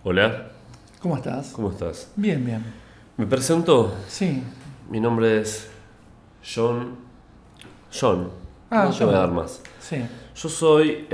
Hola, ¿Cómo estás? ¿cómo estás? Bien, bien. Me presento, Sí. mi nombre es John. Ah, No te yo. voy a dar más. Sí. Yo soy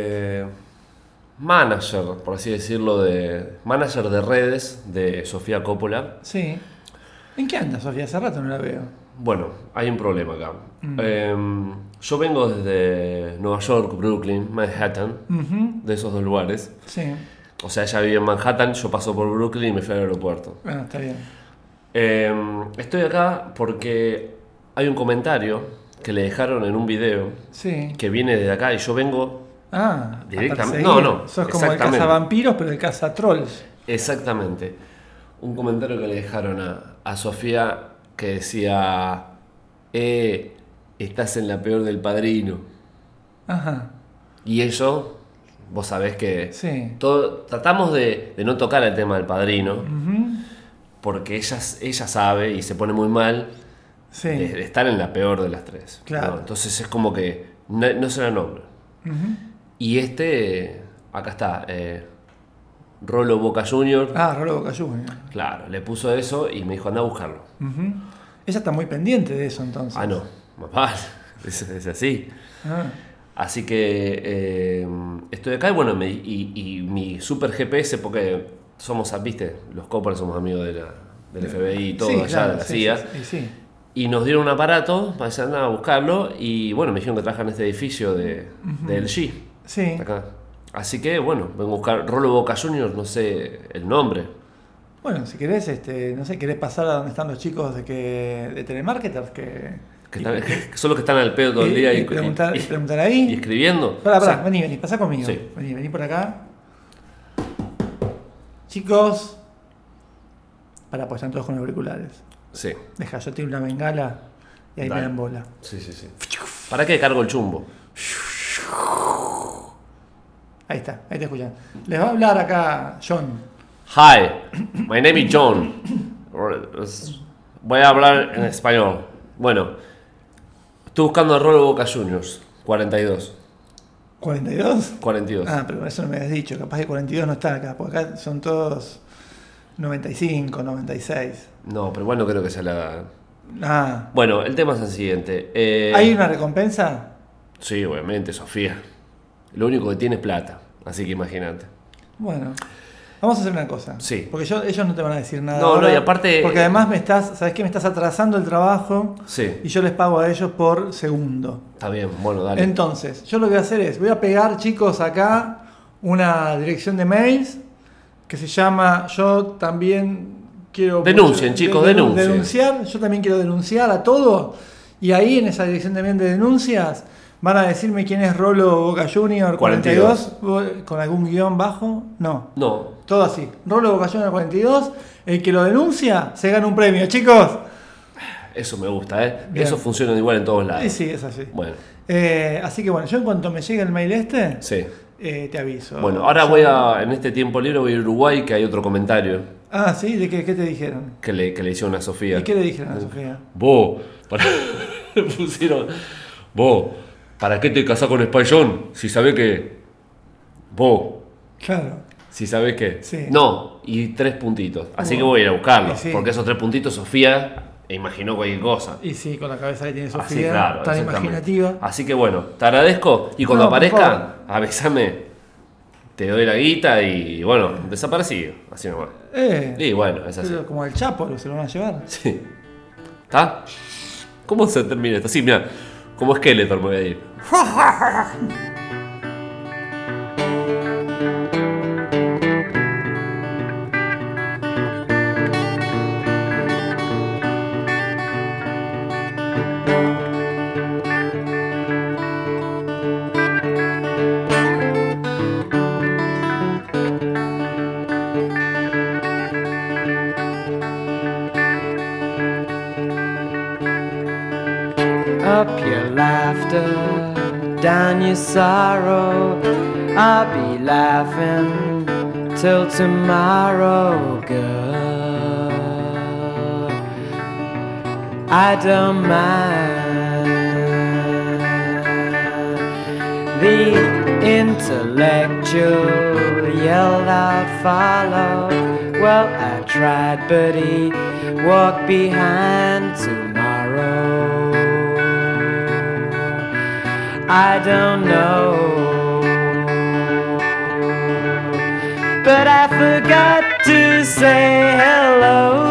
manager, por así decirlo, manager de redes de Sofía Coppola. Sí. ¿En qué andas, Sofía? Hace rato no la veo. Bueno, hay un problema acá. Mm. Yo vengo desde Nueva York, Brooklyn, Manhattan, Ujú. de esos dos lugares. Sí. O sea, ella vive en Manhattan, yo paso por Brooklyn y me fui al aeropuerto. Bueno, está bien. Estoy acá porque hay un comentario que le dejaron en un video Sí. que viene desde acá y yo vengo Ah, a directamente. perseguir. No, Sos como el exactamente. cazavampiros, pero el cazatrolls. Exactamente. Un comentario que le dejaron a Sofía que decía: estás en la peor del Padrino. Ajá. Y eso, vos sabés que Sí. tratamos de no tocar el tema del Padrino Ujú. porque ella sabe y se pone muy mal Sí. de estar en la peor de las tres. Claro. ¿no? Entonces es como que no se la nombra. Ujú. Y acá está, Rolo Boca Junior, Ah, Rolo Boca Junior. claro, le puso eso y me dijo: anda a buscarlo. Ujú. Ella está muy pendiente de eso entonces. Ah, no, más vale, es así. Ah. Así que estoy acá y bueno, y mi super GPS, porque viste, los Coppers somos amigos del FBI y todo, Sí, allá claro, de la sí, CIA. sí, sí, sí. Y nos dieron un aparato para ir a buscarlo y bueno, me dijeron que trabajan en este edificio de LG. Sí. Acá. Así que bueno, vengo a buscar Rolo Boca Junior, no sé el nombre. Bueno, si querés, no sé, querés pasar a donde están los chicos de telemarketers Que son los que están al pedo todo el día y preguntar ahí. y escribiendo. Pará, O sea, vení, pasá conmigo. Sí. Vení por acá. Chicos. Pará, pues están todos con auriculares. sí, Deja, yo tengo una bengala y ahí Dale. me dan bola. sí. ¿Para qué cargo el chumbo? Ahí te escuchan. Les va a hablar acá John. Hi, my name is John. Voy a hablar en español. Bueno, estoy buscando a Rolo Boca Juniors, 42. ¿42? 42. Ah, pero eso no me habías dicho. Capaz que 42 no están acá, porque acá son todos 95, 96. No, pero bueno, creo que sea la... Ah, Bueno, el tema es el siguiente. ¿hay una recompensa? Sí, obviamente, Sofía. Lo único que tiene es plata, así que imagínate. Bueno, vamos a hacer una cosa. Sí. Porque ellos no te van a decir nada. No, ahora, y aparte... porque además ¿sabes qué? Me estás atrasando el trabajo Sí, y yo les pago a ellos por segundo. está bien, bueno, dale. Entonces, yo lo que voy a hacer es, voy a pegar, chicos, acá una dirección de mails que se llama Yo también quiero... Denuncien, chicos, denuncien. Denunciar, yo también quiero denunciar a todo. Y ahí en esa dirección también de denuncias van a decirme quién es Rolo Boca Junior 42, con algún guión bajo. No, No, todo así. Rolo Boca Junior 42, el que lo denuncia se gana un premio, chicos. eso me gusta, ¿eh? Bien. Eso funciona igual en todos lados. Sí, es así. Bueno, Así que bueno, yo en cuanto me llegue el mail sí. te aviso. Bueno, ahora en este tiempo libre voy a ir a Uruguay, que hay otro comentario Ah, ¿sí? ¿De qué te dijeron? que le hicieron a Sofía. ¿Y qué le dijeron a Sofía? Vos, le pusieron, vos, ¿para qué te casás con Spy-John? Si sabés que... Vos, Claro. si sabés que... Sí. No, y 3 puntitos. Así que Bueno. voy a ir a buscarlos, Sí. porque esos 3 puntitos Sofía imaginó cualquier cosa. Y sí, con la cabeza que tiene Así, Sofía, claro, tan exactamente. imaginativa. Así que bueno, te agradezco y cuando No, por favor. aparezca, avísame. Te doy la guita y bueno, desaparecido. Así nomás. Y bueno, es así. Pero como el Chapo, se lo van a llevar. Sí. ¿Está? ¿Cómo se termina esto? Sí, mira, como Skeletor me voy a ir. Up your laughter, down your sorrow. I'll be laughing till tomorrow, girl. I don't mind. The intellectual yelled out follow. Well, I tried, but he walked behind tomorrow. I don't know, but I forgot to say hello.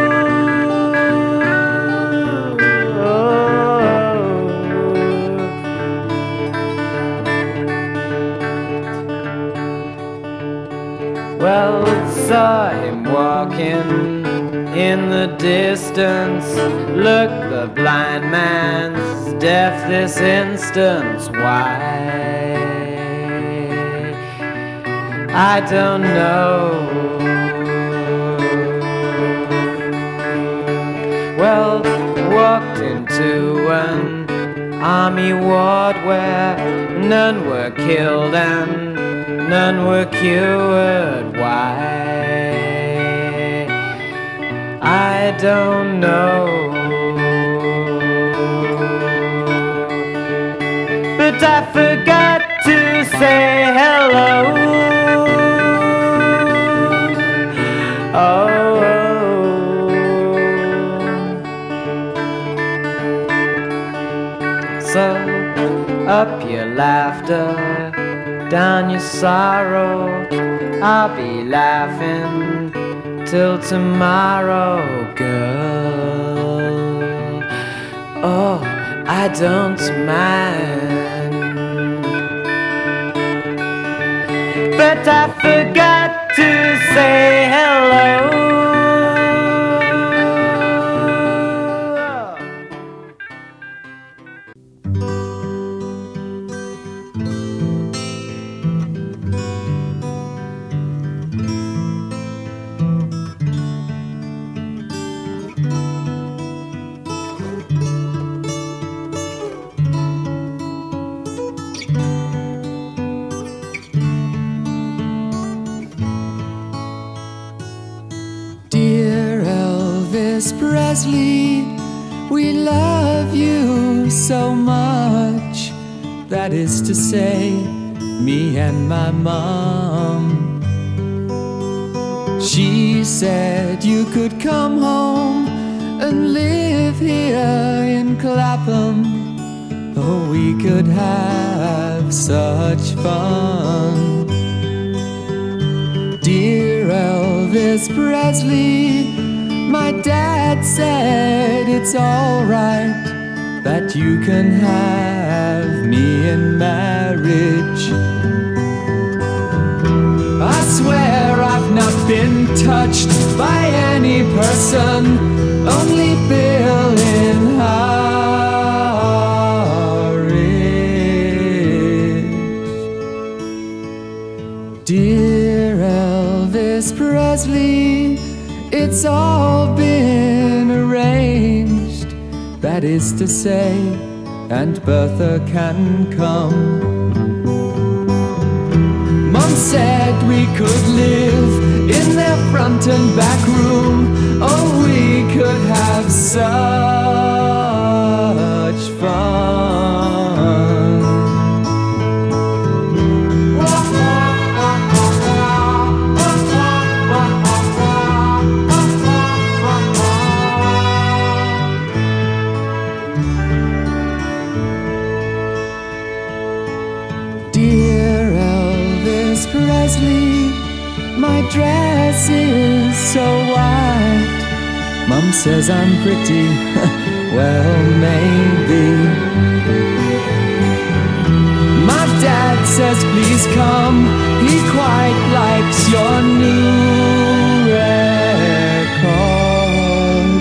Well, saw him walking in the distance. Look, the blind man's deaf this instance. Why? I don't know. Well, walked into an army ward where none were killed and none were cured. Why? I don't know, but I forgot to say hello. Oh, so up your laughter, down your sorrow. I'll be laughing till tomorrow, girl. Oh, I don't mind, but I forgot to say hello. Presley, we love you so much. That is to say, me and my mom. She said you could come home and live here in Clapham. Oh, we could have such fun. Dear Elvis Presley, my dad said it's alright that you can have me in marriage. I swear I've not been touched by any person, only Bill in Harwich. Dear Elvis Presley, it's all been arranged, that is to say, Aunt Bertha can come. Mom said we could live in their front and back room. Oh, we could have such fun. Presley, my dress is so white. Mom says I'm pretty, well, maybe. My dad says please come, he quite likes your new record.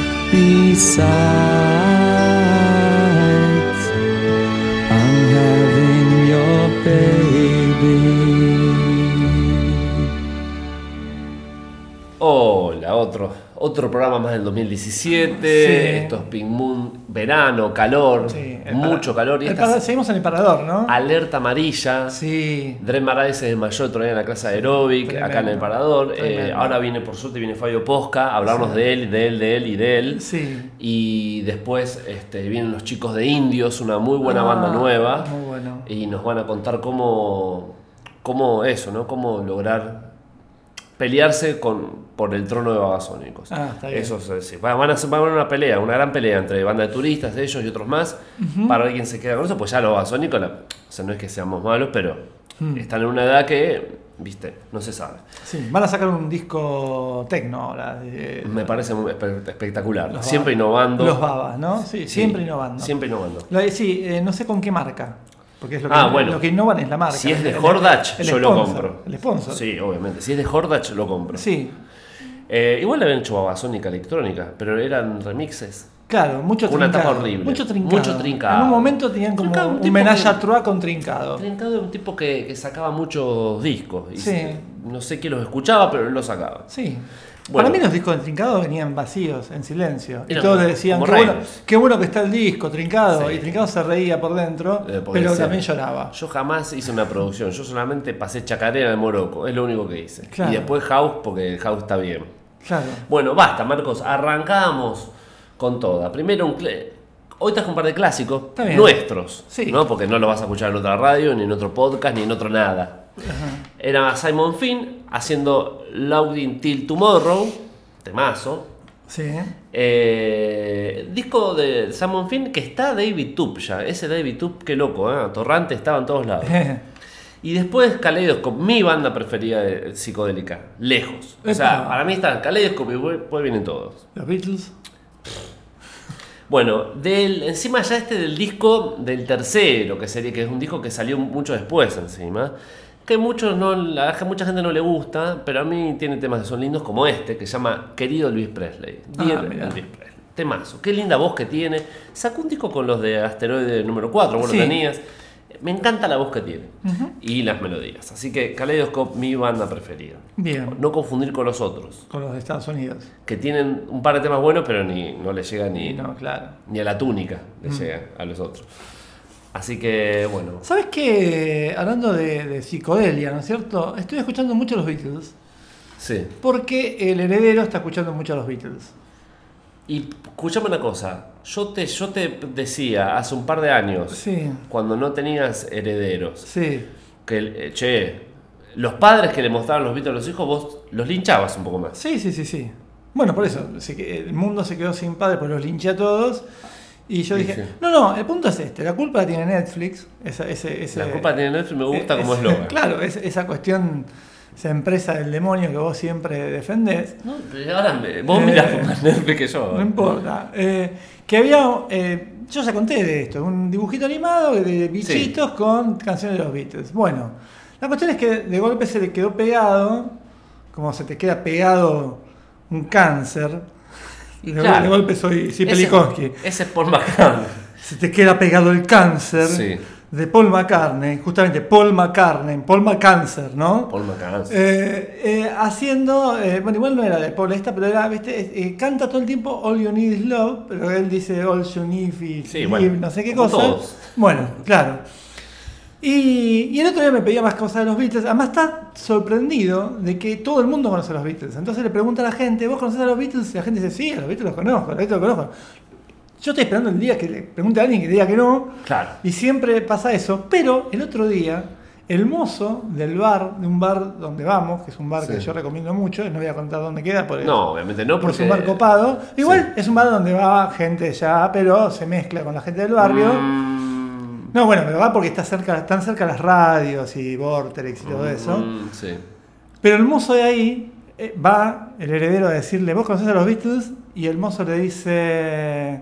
Besides, I'm having your baby. Hola, Otro programa más del 2017. Sí. Esto es Pink Moon, verano, calor, Sí, mucho calor. Y seguimos en el parador, ¿no? alerta amarilla. Sí. Dren Marais se desmayó otro día en la clase de aeróbic, Tremendo, acá en el parador. tremendo. Ahora viene, por suerte, viene Fabio Posca a hablarnos de él y de él. Sí. Y después vienen los chicos de Indios, una muy buena banda nueva. Muy bueno. Y nos van a contar cómo eso, ¿no? Cómo lograr pelearse por el trono de Babasónicos. Está bien. Eso sí. Va a haber una pelea, una gran pelea entre banda de turistas, ellos y otros más, para ver quién se queda con eso, pues ya los Babasónicos, o sea, no es que seamos malos, pero están en una edad que, viste, no se sabe. Sí, van a sacar un disco techno ahora. Me parece muy espectacular. Los Siempre babas. innovando. Los babas, ¿no? Sí, siempre innovando. Siempre innovando. Sí, no sé con qué marca. Porque es bueno. lo que innovan es la marca. Si es de Hordach, yo lo compro. El sponsor. Sí, obviamente. Si es de Hordach, lo compro. Sí. Igual le habían hecho Babasónica electrónica, pero eran remixes. Claro, mucho Una trincado. etapa horrible. Mucho trincado. En un momento tenían como Trincado, un un tipo menage que- à trois con trincado. Trincado era un tipo que sacaba muchos discos. Y Sí. no sé quién los escuchaba, pero él los sacaba. Sí. Bueno. Para mí los discos de Trincado venían vacíos, en silencio. Y Eran todos le decían, como Reynolds. qué bueno que está el disco, Trincado. Sí. Y Trincado se reía por dentro, Porque pero decía, también lloraba. Yo jamás hice una producción, yo solamente pasé chacarera en Morocco, es lo único que hice. Claro. Y después House, porque House está bien. Claro. Bueno, basta, Marcos, arrancamos con toda. Primero hoy traje un par de clásicos Está bien. nuestros, Sí. ¿no? Porque no lo vas a escuchar en otra radio, ni en otro podcast, ni en otro nada. Era Simon Finn haciendo Loading Till Tomorrow, temazo. Sí. Disco de Simon Finn que está David Tup ya. Ese David Tup, qué loco, Torrante estaba en todos lados. Y después Kaleidoscope, mi banda preferida de psicodélica, lejos. O sea, Epa. para mí está Kaleidoscope y después vienen todos. Los Beatles. Bueno, encima ya del disco del tercero, que es un disco que salió mucho después encima, que mucha gente no le gusta, pero a mí tiene temas que son lindos como que se llama Querido Elvis Presley. Dear mirá. Elvis Presley. Temazo, qué linda voz que tiene. Sacó un disco con los de Asteroide número 4, vos Sí. lo tenías. Me encanta la voz que tiene y las melodías. Así que Kaleidoscope, mi banda preferida. Bien. No confundir con los otros, Con los de Estados Unidos. que tienen un par de temas buenos, pero no le llega ni No, claro. a la túnica, le llega a los otros. Así que, bueno. ¿Sabes qué? Hablando de psicodelia, ¿no es cierto? Estoy escuchando mucho los Beatles. Sí. Porque el heredero está escuchando mucho a los Beatles. Y escúchame una cosa. Yo te decía hace un par de años, Sí. cuando no tenías herederos, Sí. que, los padres que le mostraban los Beatles a los hijos, vos los linchabas un poco más. Sí. Bueno, por eso. El mundo se quedó sin padres, pues los linché a todos. Y yo dije, Sí. no, el punto es la culpa la tiene Netflix. La culpa tiene Netflix, me gusta como eslogan. Claro, esa cuestión, esa empresa del demonio que vos siempre defendés. No, pero ahora vos mirás más Netflix que yo. No importa. Que había, yo ya conté de esto, un dibujito animado de bichitos con canciones de los Beatles. Bueno, la cuestión es que de golpe se le quedó pegado, como se te queda pegado un cáncer. Y De, claro, de golpe soy Pelikonski. Ese es Paul McCartney. Se te queda pegado el cáncer Sí. de Paul McCartney, justamente Paul McCáncer, ¿no? Paul McCartney. Haciendo, bueno, igual no era de Paul esta, pero era, ¿viste? Canta todo el tiempo All You Need Is Love, pero él dice All You Need Is Sí, Live, bueno, no sé qué como cosa. todos. Bueno, claro. Y el otro día me pedía más cosas de los Beatles. Además está sorprendido de que todo el mundo conoce a los Beatles. Entonces le pregunta a la gente, ¿vos conocés a los Beatles? Y la gente dice, sí, a los Beatles los conozco, a los Beatles los conozco. Yo estoy esperando el día que le pregunte a alguien que diga que no. Claro. Y siempre pasa eso. Pero el otro día, el mozo del bar, de un bar donde vamos, que es un bar Sí. que yo recomiendo mucho, no voy a contar dónde queda, porque No, obviamente no, porque es porque un bar copado. Igual es un bar donde va gente ya, pero se mezcla con la gente del barrio. No, bueno, pero va porque están cerca las radios y Vortex y todo eso. Sí. Pero el mozo de ahí va, el heredero, a decirle, ¿vos conocés a los Beatles? Y el mozo le dice,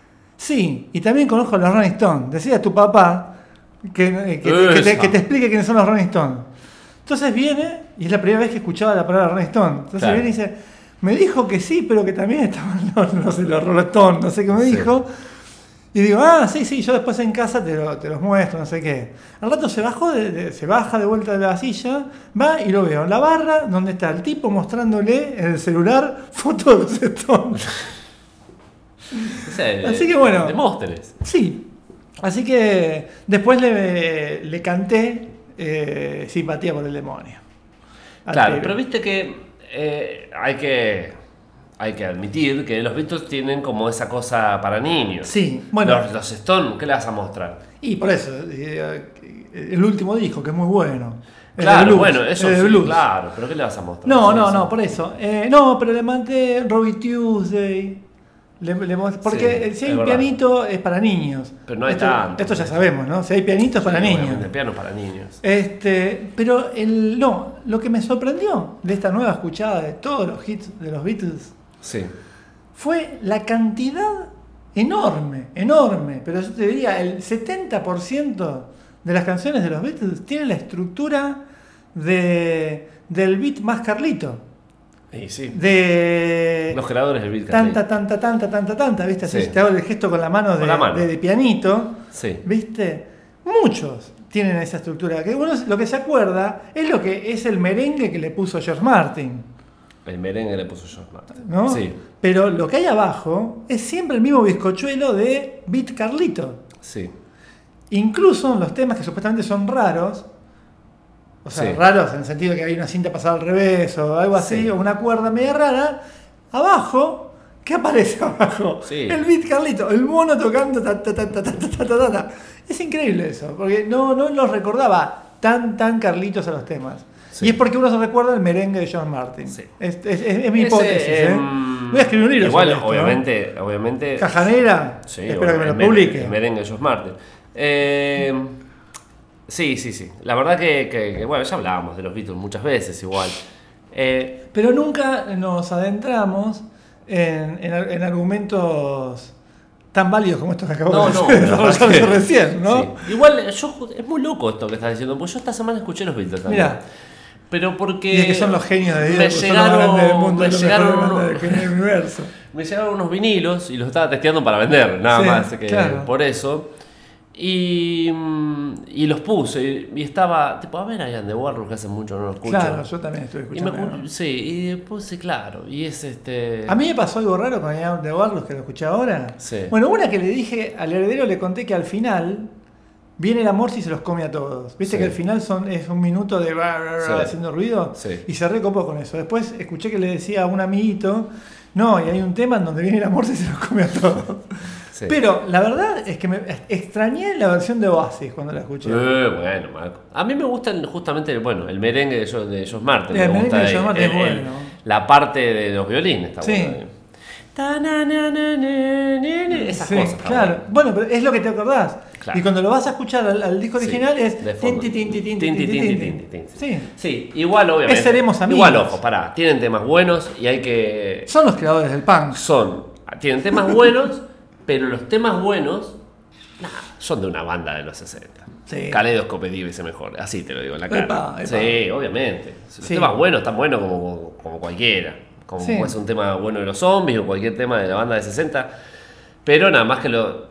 sí, y también conozco a los Rolling Stones. Decía a tu papá que te explique quiénes son los Rolling Stones. Entonces viene, y es la primera vez que escuchaba la palabra Rolling Stone. Entonces Claro. viene y dice, me dijo que sí, pero que también estaban los Rolling Stones, no sé qué me Sí. dijo. Y digo, sí, yo después en casa te los muestro, no sé qué. Al rato se baja de vuelta de la silla, va y lo veo en la barra donde está el tipo mostrándole en el celular fotos de los Stones. Así que bueno. Demóstenes. Sí. Así que después le canté Simpatía por el Demonio. Claro, pero viste que hay que admitir que los Beatles tienen como esa cosa para niños. Sí, bueno. Los Stones, ¿qué le vas a mostrar? Y por eso, el último disco, que es muy bueno. Claro, blues, bueno, eso sí, blues. claro, pero ¿qué le vas a mostrar? No, por eso. No, pero le mandé Robbie Tuesday. Porque Sí, si hay es un verdad. pianito es para niños. Pero no hay tanto. Esto ya sabemos, ¿no? Si hay pianito es para niños. Obviamente, piano para niños. Pero lo que me sorprendió de esta nueva escuchada de todos los hits de los Beatles Sí. fue la cantidad enorme, pero yo te diría, el 70% de las canciones de los Beatles tienen la estructura del beat más Carlito. Y sí. De Los creadores del beat. tanta, ¿viste? Así Sí. te hago el gesto con la mano Con la mano. de pianito, Sí. ¿viste? Muchos tienen esa estructura. Que uno lo que se acuerda es lo que es el merengue que le puso George Martin, El merengue le puso George Martin. ¿no? Sí. Pero lo que hay abajo es siempre el mismo bizcochuelo de beat Carlito. Sí. Incluso en los temas que supuestamente son raros, o sea, Sí. raros en el sentido de que hay una cinta pasada al revés o algo así, Sí. o una cuerda media rara, abajo, ¿qué aparece abajo? Sí. El beat Carlito, el mono tocando ta. Es increíble eso, porque no los recordaba tan Carlitos a los temas. Sí. Y es porque uno se recuerda el merengue de George Martin. Sí. Es mi hipótesis. Voy a escribir un libro Igual, sobre esto, obviamente. Cajanera, Sí, espero que me lo el publique. El merengue de George Martin. Sí. La verdad que, bueno, ya hablábamos de los Beatles muchas veces igual. Pero nunca nos adentramos en argumentos tan válidos como estos que acabo de desarrollar recién, ¿no? Sí. Igual, es muy loco esto que estás diciendo, porque yo esta semana escuché los Beatles también. Mirá. Pero porque. Y es que son los genios de Dios, me son los más grandes del mundo, me los llegaron mejores unos- bandas del universo. Me llegaron unos vinilos y los estaba testeando para vender, nada Sí, más que claro. por eso. Y los puse y estaba tipo, a ver, I Am The Walrus, que hace mucho no lo escucho. Claro, yo también estoy Y me escuchando. ¿no? sí, y puse, claro, y es A mí me pasó algo raro con I Am The Walrus, que lo escuché ahora. Sí. Bueno, una que le dije al heredero, le conté que al final viene el amor si se los come a todos. Viste Sí. que al final es un minuto de Sí. haciendo ruido. Sí. Y se recopó con eso. Después escuché que le decía a un amiguito, no, y hay un tema en donde viene el amor si se los come a todos. Sí. Pero la verdad es que me extrañé la versión de Oasis cuando la escuché. Bueno, Marco. A mí me gusta justamente, bueno, el merengue de George Martin. El me gusta merengue de George Martin es bueno. La parte de los violines está Sí. buena. Ta-na-na-na-na-na-na. Esas Sí, cosas. está claro. bueno. Bueno, pero es lo que te acordás. Claro. Y cuando lo vas a escuchar al disco Sí, original es de fondo. tin, tin, tin, tin, Tin, tin, tin, tin, tin, tin. tin. Sí. Sí, igual obviamente. Seremos amigos. Igual, ojo, pará. Tienen temas buenos y hay que. Son los creadores del punk. Tienen temas buenos, pero los temas buenos son de una banda de los 60. Sí. Kaleidoscope dice mejor, así te lo digo en la cara. Epa. Sí, obviamente. Los Sí. temas buenos están buenos como cualquiera. Como Sí. puede ser un tema bueno de los zombies o cualquier tema de la banda de 60. Pero nada más que los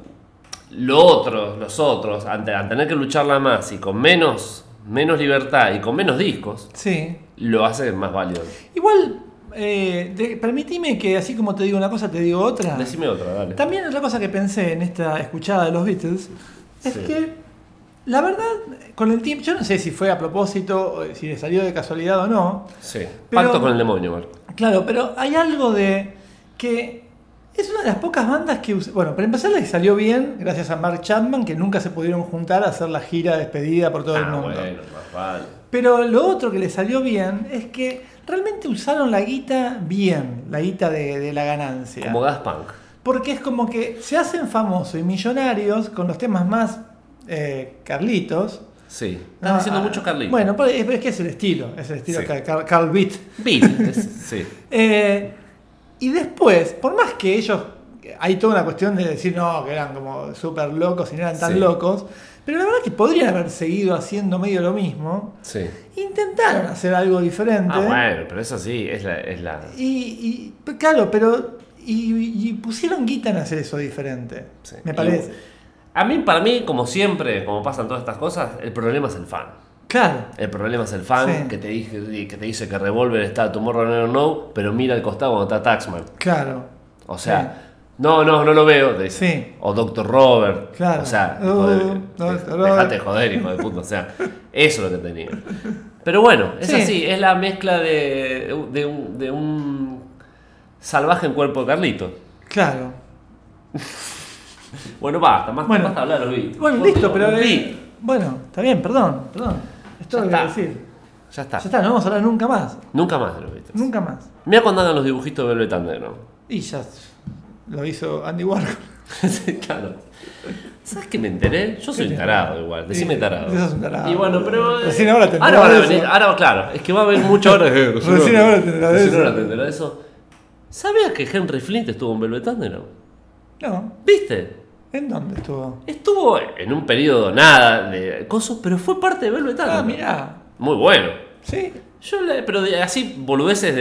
otros, al tener que lucharla más y con menos libertad y con menos discos, Sí. lo hace más válido. Igual, permitime que así como te digo una cosa, te digo otra. Decime otra, dale. También otra cosa que pensé en esta escuchada de los Beatles es Sí. que, la verdad, con el tiempo, yo no sé si fue a propósito, o si le salió de casualidad o no. Sí. Pero- Pacto con el demonio, Marco. Claro, pero hay algo de que es una de las pocas bandas que... Bueno, para empezar les salió bien gracias a Mark Chapman, que nunca se pudieron juntar a hacer la gira de despedida por todo el mundo. Bueno, más vale. Pero lo otro que les salió bien es que realmente usaron la guita bien, la guita de la ganancia. Como Gas Punk. Porque es como que se hacen famosos y millonarios con los temas más Carlitos. Sí. Estás diciendo mucho Carlito. Bueno, pero es que es el estilo Sí. Carl Beat. Bill. Sí. Y después, por más que ellos, hay toda una cuestión de decir no, que eran como súper locos y no eran tan Sí. locos, pero la verdad es que podrían haber seguido haciendo medio lo mismo. Sí. Intentaron hacer algo diferente. Ah, bueno, pero eso sí, es la... Y claro, pero y pusieron guita en hacer eso diferente. Sí. Me parece. Para mí, como siempre, como pasan todas estas cosas, el problema es el fan. Claro. El problema es el fan Sí. que te dice que Revolver está Tomorrow Never Know, pero mira al costado cuando está Taxman. Claro. O sea, no lo veo. Te dice. Sí. O Dr. Robert. Claro. O sea, joder, Dr. Robert. dejate de joder, hijo de puta. O sea, eso es lo que tenía. Pero bueno, es Sí. así, es la mezcla de un salvaje en cuerpo de Carlito. Claro. Bueno, basta Bueno. basta hablar de los beats. Bueno, Vos listo, digo, pero. los beats. Bueno, está bien, perdón. Esto Ya lo voy a está. decir. Ya está. Ya está, no vamos a hablar nunca más. Nunca más de los Beatles. Nunca más. Mira cuando hagan los dibujitos de Velvet Underground. Y ya lo hizo Andy Warhol. Sí, claro. ¿Sabes qué me enteré? Yo soy un tarado igual, decime Sí, tarado. sos un tarado. Y bueno, pero. Recién ahora te ahora van a enterás de venir, eso. ahora, claro, es que va a haber mucho ahora. Recién ahora te enterás de Recién eso. ahora te enterás de eso. ¿Sabías que Henry Flint estuvo en Velvet Underground? No. ¿Viste? ¿En dónde estuvo? Estuvo en un periodo nada de cosas, pero fue parte de Velvet Ah, Underground. mirá. Muy bueno. Sí. Pero así boludeces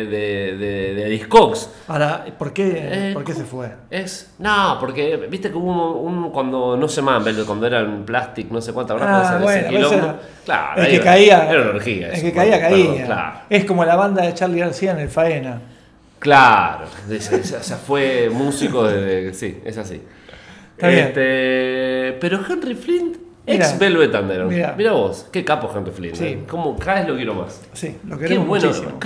de Discogs. Ahora, ¿por qué se fue? No, porque viste que hubo cuando no sé más, cuando eran Plastic, no sé cuánta habrá Bueno, quilombo. ese era- Claro, el ahí que era- caía. Era una orgía. El eso, que caía, perdón, caía. claro. Es como la banda de Charlie García en el Faena. Claro, o sea, fue músico desde. Sí, es así. Está bien. Pero Henry Flint, Mirá, ex Velvet Underground. mirá. Mira vos, qué capo Henry Flint. Sí. Como cada vez lo quiero más. Sí, lo Qué queremos bueno. muchísimo.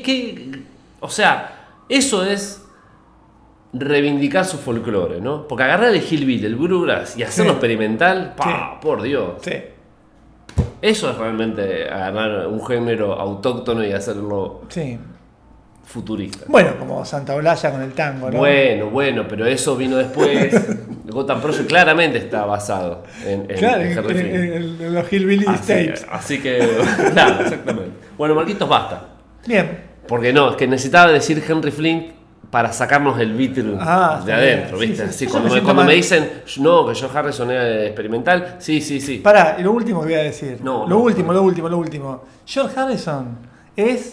O sea, eso es reivindicar su folclore, ¿no? Porque agarrar el hillbilly, el bluegrass y hacerlo Sí. experimental, ¡pah! Sí. Por Dios. Sí. Eso es realmente agarrar un género autóctono y hacerlo Sí. futurista. Bueno, como Santa Olalla con el tango, ¿no? Bueno, pero eso vino después. Gotham Project claramente está basado en Claro, en Henry Flint. en los Hillbilly Tapes. Así que, claro, exactamente. Bueno, Marquitos, basta. Bien. Porque no, es que necesitaba decir Henry Flint para sacarnos el Beatle Ah, de está adentro, bien. ¿viste? Sí, sí. Así, Yo cuando me siento cuando me mal. dicen, no, que George Harrison era experimental, sí. Pará, y lo último que voy a decir. No, lo no, último. no. George Harrison es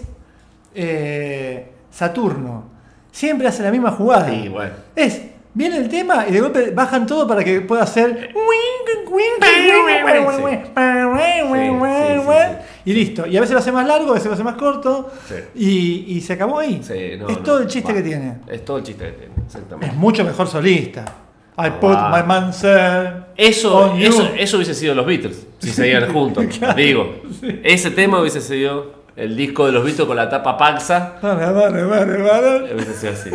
Saturno. Siempre hace la misma jugada. Sí, bueno. Viene el tema y de golpe bajan todo para que pueda hacer. Y listo. Y a veces lo hace más largo, a veces lo hace más corto. Sí. Y se acabó ahí. Sí, no, es no, todo el chiste va. que tiene. Es todo el chiste que tiene, exactamente. Es mucho mejor solista. I No put va. my manser Eso on you. hubiese sido los Beatles, si seguían juntos. Digo, ese tema hubiese sido el disco de los Beatles con la tapa Paxa. Hubiese sido así.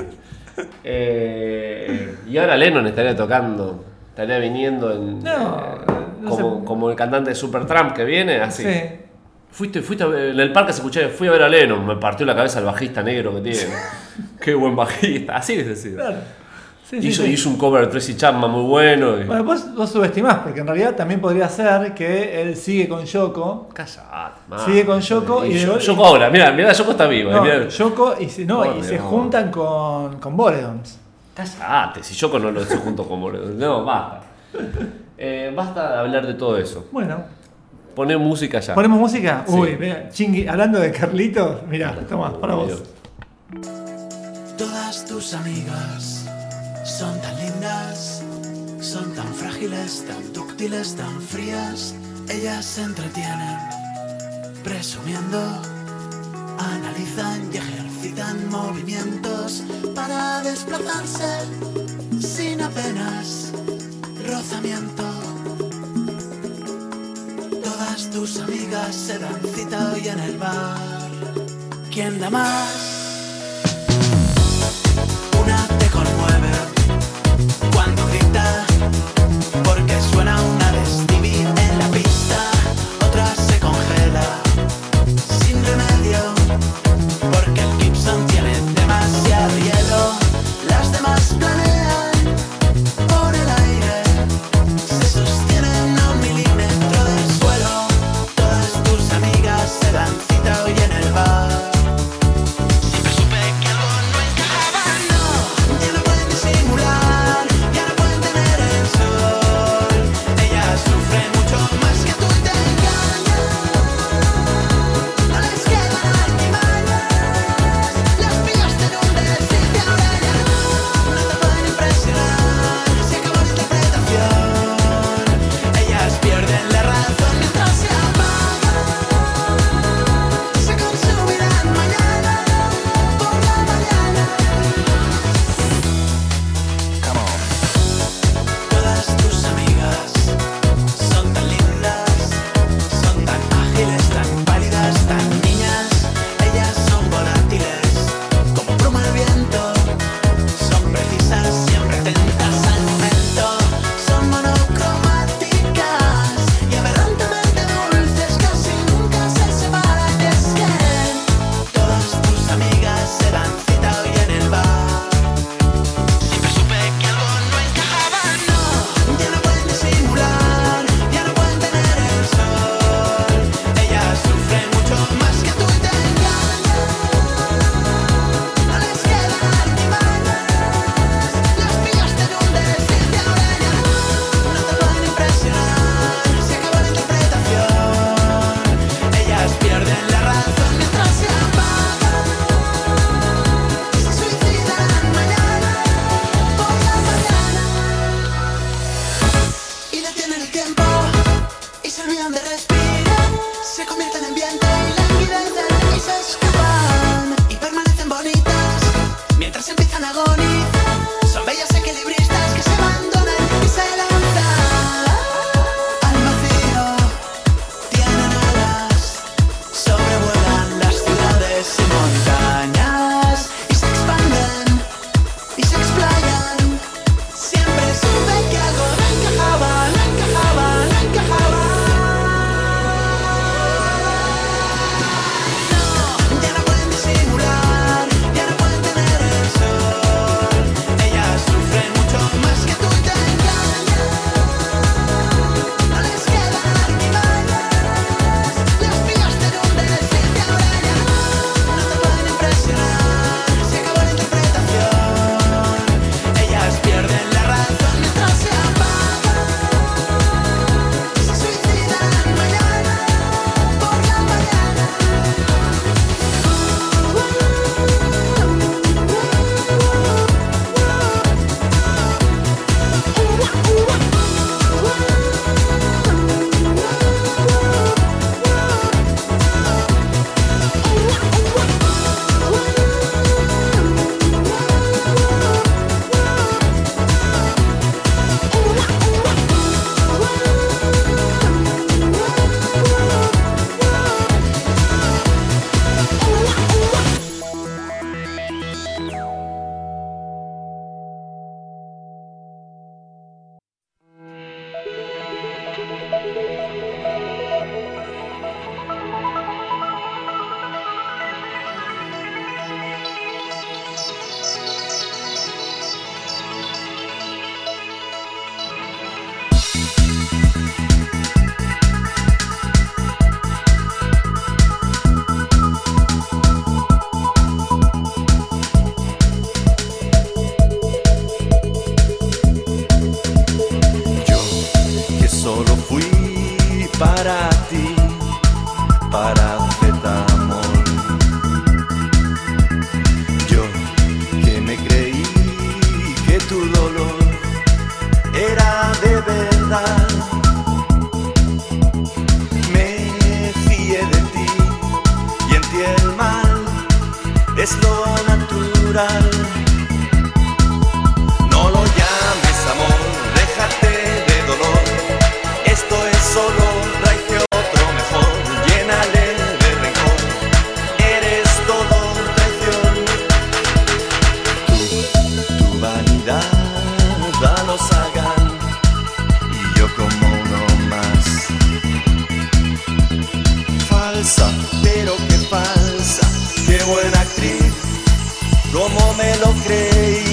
Y ahora Lennon estaría tocando, estaría viniendo como el cantante de Supertramp que viene, así. Sí. Fuiste en el parque se escuché, fui a ver a Lennon, me partió la cabeza el bajista negro que tiene. Qué buen bajista, así es decir. Claro. Sí, Hizo un cover de Tracy Chapman muy bueno. Bueno, vos subestimás, porque en realidad también podría ser que él sigue con Yoko. Callate, man. Sigue con Yoko y de golpe- Yoko ahora, mira, Yoko está viva. No, mirá. Yoko y se Por Dios. juntan con Boredons. Callate, si Yoko no lo hizo junto con Boredom. No, basta. Basta de hablar de todo eso. Bueno, Poné música ya. ¿ponemos música? Sí. Uy, vea, Chingui, hablando de Carlitos, mirá, toma, para vos. Dios. Todas tus amigas son tan lindas, son tan frágiles, tan dúctiles, tan frías. Ellas se entretienen presumiendo, analizan y ejercitan movimientos para desplazarse sin apenas rozamiento. Todas tus amigas se dan cita hoy en el bar. ¿Quién da más? Una te conmueve cuando grita, porque suena una de Stevie en la pista. Otra se congela sin remedio, porque el Gibson tiene demasiado hielo. Las demás planean por el aire, se sostienen a 1 milímetro del suelo. Todas tus amigas se dan cita hoy en el bar. Siempre supe que algo no encajaba, no. Ya no pueden disimular, ya no pueden tener el sol. Ella falsa, pero qué falsa, qué buena actriz, como me lo creí.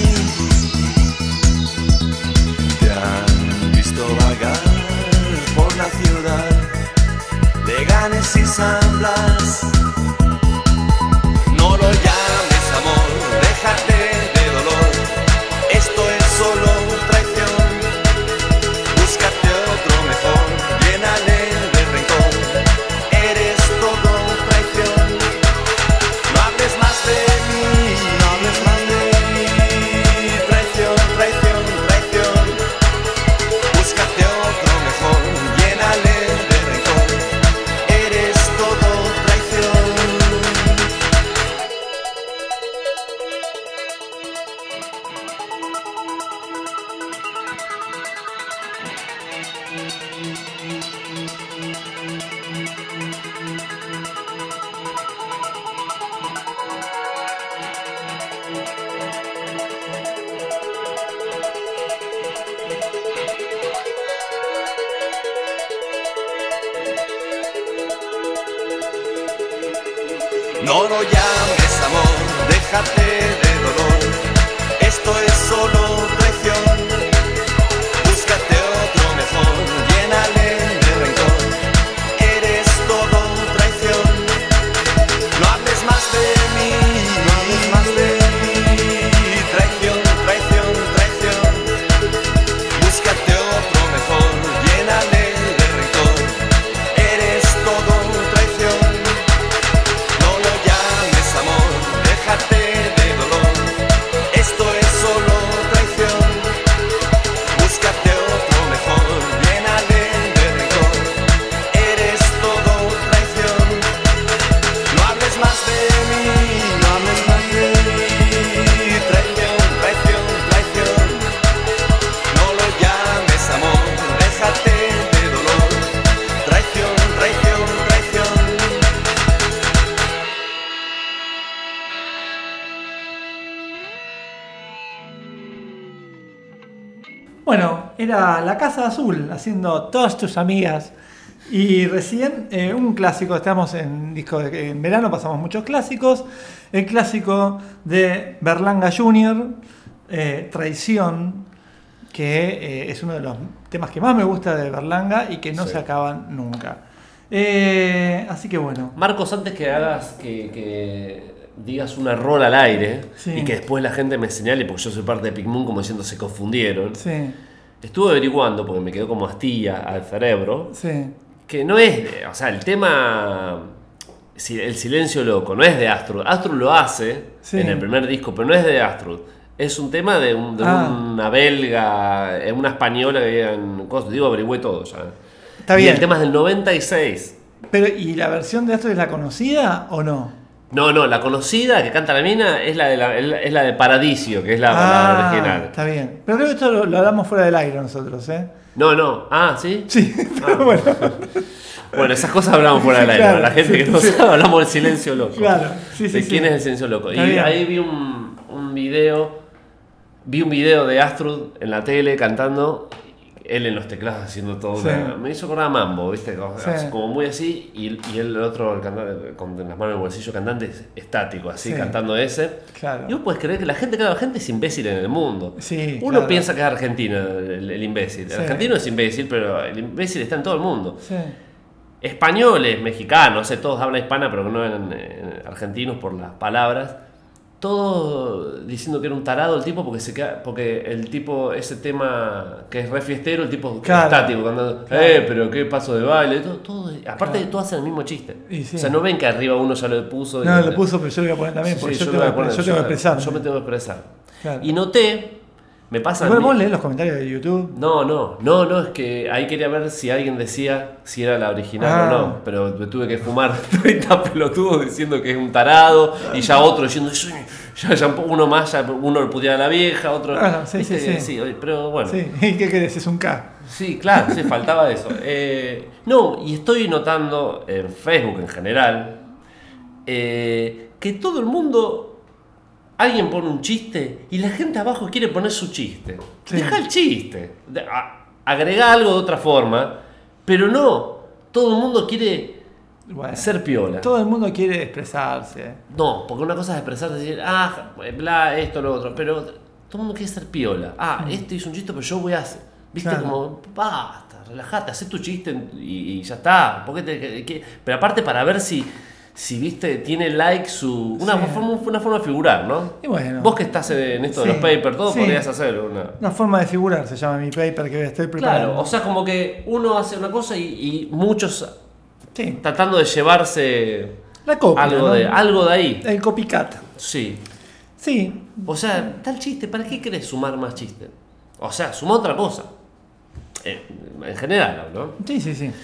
Te han visto vagar por la ciudad, Leganés y San Blas. No lo llames amor, déjate de dolor, esto es solo traición. Búscate otro mejor, llénale de rencor, eres todo traición. No hables más de mí, no hables más de mí. Traición, traición, traición. Búscate otro mejor, llénale de rencor, eres todo traición. No lo llames amor, déjate de dolor, esto es solo traición. Búscate otro mejor, llénale de rencor, eres todo traición. No hables más de mí, no hables más de mí. Traición, traición, traición. Búscate otro mejor, llénale de rencor, eres todo traición. No lo llames amor, déjate de dolor, esto es solo traición. Búscate otro mejor, llénale de rencor, eres todo traición. No hables más de mí, no hables más de mí. Traición, traición, traición. No lo llames amor, déjate de dolor. Traición, traición, traición. Bueno, era La Casa Azul haciendo Todas tus amigas. Y recién un clásico, estamos en disco en verano, pasamos muchos clásicos. El clásico de Berlanga Jr., Traición, que es uno de los temas que más me gusta de Berlanga y que no Sí. se acaban nunca. Así que bueno. Marcos, antes que hagas que digas una rola al aire Sí. y que después la gente me señale, porque yo soy parte de Pigmoon, como diciendo se confundieron. Sí, Estuve averiguando, porque me quedó como astilla al cerebro, sí. que no es, o sea, el tema, el silencio loco, no es de Astrud. Astrud lo hace Sí. en el primer disco, pero no es de Astrud. Es un tema de una belga, una española que vive en cosas. Digo, averigüé todo ya. Está Y bien. el tema es del 96. Pero, ¿y la versión de esto es la conocida o no? No, la conocida que canta la mina es la de Paradiso, que es la original. Está bien. Pero creo que esto lo hablamos fuera del aire nosotros, ¿eh? No. Ah, ¿sí? Sí, pero bueno. Bueno, esas cosas hablamos fuera del aire. Claro, Para la gente sí, que no sí. sabe, hablamos del silencio loco. Claro, sí, ¿De sí. quién es el silencio loco? Está Y bien. ahí vi un video de Astrud en la tele cantando, él en los teclados haciendo todo. Sí. Me hizo acordar a Mambo, ¿viste? Como, Sí. como muy así, y el otro, el cantante, con las manos en el bolsillo, cantante estático, así, Sí. cantando ese. Claro. Y vos podés creer que la gente es imbécil en el mundo. Sí, Uno claro. piensa que es argentino el imbécil. Sí. El argentino es imbécil, pero el imbécil está en todo el mundo. Sí. Españoles, mexicanos, no sé, todos hablan hispana, pero no eran argentinos por las palabras. Todo diciendo que era un tarado el tipo porque el tipo, ese tema que es re fiestero, el tipo Claro. estático, cantando, Claro. pero qué paso de baile, todo aparte Claro. todos hacen el mismo chiste. Y sí. O sea, no ven que arriba uno ya lo puso. No, lo puso, pero yo lo voy a poner también, Sí, porque sí, yo lo voy a tengo poner, que expresar. Yo me tengo que expresar. Claro. Y noté, me pasa a Igual mí- vos lees los comentarios de YouTube. No, es que ahí quería ver si alguien decía si era la original Ah. o no, pero me tuve que fumar 30 pelotudos diciendo que es un tarado y ya otro diciendo, "Sí", ya uno más, ya uno le puteaba a la vieja, otro... Ah, sí, ¿viste? sí, sí. Pero bueno, Sí, ¿y qué querés? Es un K. sí, claro, sí, faltaba eso. No, y estoy notando en Facebook en general que todo el mundo... Alguien pone un chiste y la gente abajo quiere poner su chiste. Sí. Deja el chiste. Agrega algo de otra forma, pero no. Todo el mundo quiere Bueno, Ser piola. todo el mundo quiere expresarse. No, porque una cosa es expresar, decir, bla, esto, lo otro, pero todo el mundo quiere ser piola. Este hizo un chiste, pero yo voy a hacer. ¿Viste? Claro. Como, basta, relajate, haz tu chiste y ya está. Pero aparte para ver si viste, tiene like una Sí. forma de figurar, ¿no? Y bueno. Vos que estás en esto de Sí. los papers, todo Sí. podrías hacer una. Una forma de figurar se llama mi paper que estoy preparando. Claro, o sea, como que uno hace una cosa y muchos Sí, tratando de llevarse la copia, algo ¿no? de ahí. El copycat. Sí. Sí, O sea, tal chiste, ¿para qué querés sumar más chiste? O sea, suma otra cosa. En general, ¿no? sí, sí, sí.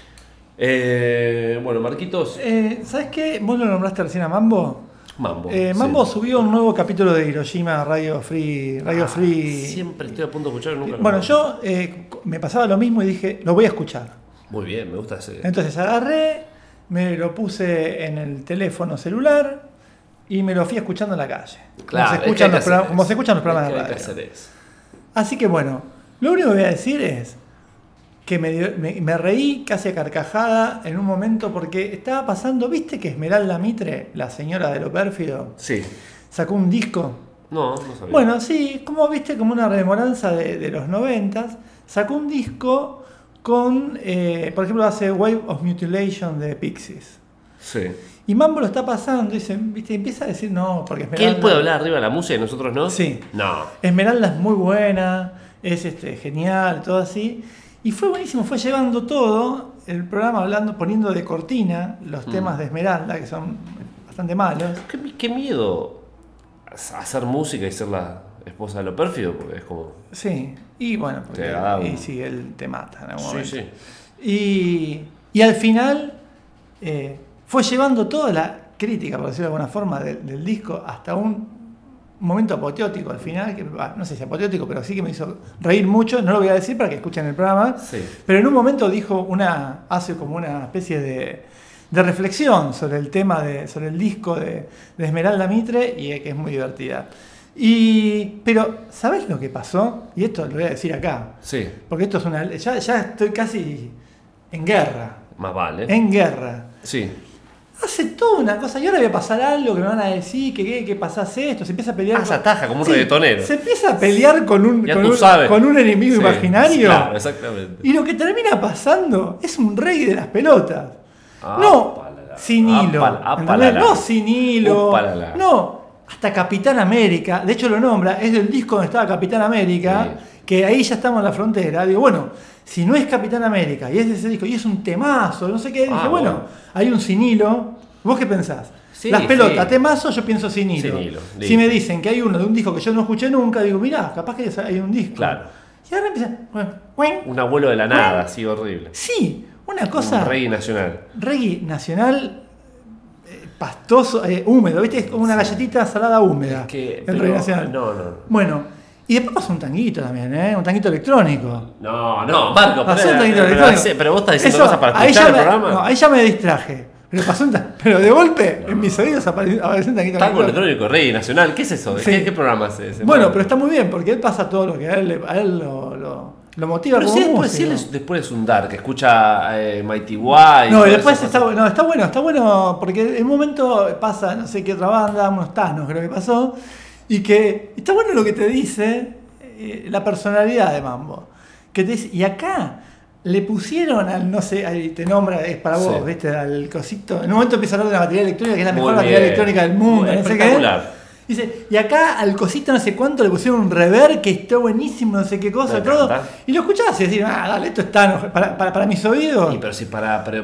Bueno, Marquitos, ¿Sabes qué? ¿Vos lo nombraste recién a Mambo? Mambo. Mambo sí. subió un nuevo capítulo de Hiroshima Radio Free. Siempre estoy a punto de escuchar y nunca lo Bueno, escucho. yo me pasaba lo mismo y dije, lo voy a escuchar. Muy bien, me gusta ese. Entonces agarré, me lo puse en el teléfono celular y me lo fui escuchando en la calle. Claro, como, es se que escuchan hay que los hacer programas, eso. como se escuchan los programas Es que de hay que radio. hacer eso. Así que bueno, lo único que voy a decir es que me reí casi a carcajada en un momento porque estaba pasando, ¿viste que Esmeralda Mitre, la señora de lo pérfido, Sí. sacó un disco? No sabía. Bueno, sí, como viste, como una rememoranza de los 90s, sacó un disco con, por ejemplo, hace Wave of Mutilation de Pixies. Sí. Y Mambo lo está pasando y ¿viste? Empieza a decir no, porque ¿Que él puede hablar arriba de la música y nosotros no? Sí. No. Esmeralda es muy buena, es genial, todo así. Y fue buenísimo, fue llevando todo el programa poniendo de cortina los temas de Esmeralda, que son bastante malos. Qué miedo hacer música y ser la esposa de lo pérfido, porque es como. Sí, y bueno, porque, Te da un- y sí, él te mata en algún Sí, momento. sí. Y al final fue llevando toda la crítica, por decirlo de alguna forma, del disco hasta un momento apoteótico al final, que no sé si apoteótico, pero sí que me hizo reír mucho, no lo voy a decir para que escuchen el programa, Sí. pero en un momento hace como una especie de reflexión sobre el tema, sobre el disco de Esmeralda Mitre, y que es muy divertida. Pero, ¿sabés lo que pasó? Y esto lo voy a decir acá, Sí. porque esto es ya estoy casi en guerra. Más vale. En guerra. Sí. Hace toda una cosa, y ahora voy a pasar algo que me van a decir, que pasás esto, se empieza a pelear. Se ataja como un reggaetonero. Se empieza a pelear con un enemigo Sí, imaginario. Claro, exactamente. Y lo que termina pasando es un rey de las pelotas. Ah, No palala. sin hilo. ¿Entendés? No sin hilo. Palala. No, hasta Capitán América. De hecho lo nombra, es del disco donde estaba Capitán América, que ahí ya estamos en la frontera. Digo, bueno, si no es Capitán América y es de ese disco y es un temazo, no sé qué, dije, bueno, hay un sin hilo. ¿Vos qué pensás? Sí, Las pelotas, sí. temazo, yo pienso sin hilo. Sin hilo, Si listo. me dicen que hay uno de un disco que yo no escuché nunca, digo, mirá, capaz que hay un disco. Claro. Y ahora empieza, Un abuelo de la nada, así horrible. sí, una cosa. Un rey nacional. Reggae nacional, pastoso, húmedo, ¿viste? Es como una galletita salada húmeda. El pero- reggae nacional. No. Bueno, y después pasa un tanguito también, ¿eh? Un tanguito electrónico. No, Marco, Pasó un tanguito pero electrónico. pero vos estás diciendo Eso, cosas para ahí escuchar ya el me- programa. No, ahí ya me distraje. Pero pasó pero de golpe en mis oídos apareció un tanguito Tango electrónico. electrónico, rey nacional. ¿Qué es eso? Sí. ¿Qué programa es ese? Bueno, pero está muy bien, porque él pasa todo lo que a él lo motiva Pero como si después, músico. después es un dark, escucha Mighty White. No, y después está bueno, porque en un momento pasa, no sé qué otra banda, unos Thanos creo que pasó, y que está bueno lo que te dice la personalidad de Mambo. Que te dice, y acá le pusieron al, no sé, ahí te nombra, es para vos, Sí. ¿viste? Al cosito. En un momento empieza a hablar de la batería electrónica, que es la Muy mejor batería bien. electrónica del mundo, Muy no sé qué. espectacular. Dice, y acá al cosito no sé cuánto le pusieron un reverb que está buenísimo, no sé qué cosa, Me todo. encanta. Y lo escuchás y decís, dale, esto está para mis oídos. Sí, pero si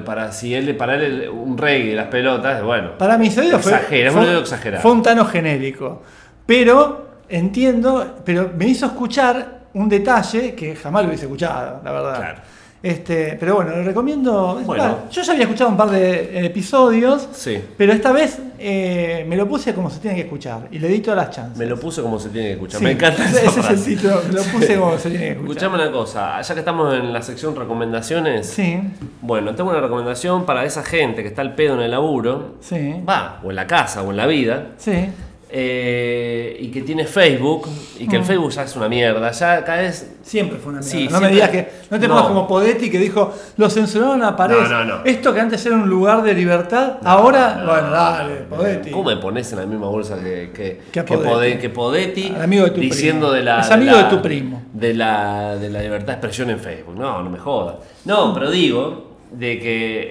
para él un reggae, las pelotas, bueno. Para mis oídos Exagera, es un oído exagerado. fue un tano genérico. Pero entiendo, pero me hizo escuchar un detalle que jamás lo hubiese escuchado, la verdad. Claro. Pero bueno, lo recomiendo. Bueno. Yo ya había escuchado un par de episodios, Sí. pero esta vez me lo puse como se tiene que escuchar y le di todas las chances. Me lo puse como se tiene que escuchar. Sí, Me encanta esa ese es el frase. título, me lo puse como se tiene que escuchar. Escuchame una cosa, ya que estamos en la sección recomendaciones, Sí, bueno, tengo una recomendación para esa gente que está al pedo en el laburo, sí, o en la casa, o en la vida. sí. y que tiene Facebook, y que el Facebook ya es una mierda, ya cada vez... Siempre fue una mierda. Sí, no siempre- me digas que. No te pongas No. como Podetti que dijo, lo censuraron a Paredes. No. Esto que antes era un lugar de libertad, ahora. Bueno, dale, Podetti. ¿Cómo me pones en la misma bolsa que Que a Podetti? que Podetti Al amigo de tu diciendo primo. de la... Es amigo de tu primo. De la libertad de expresión en Facebook. No me jodas. No, pero digo de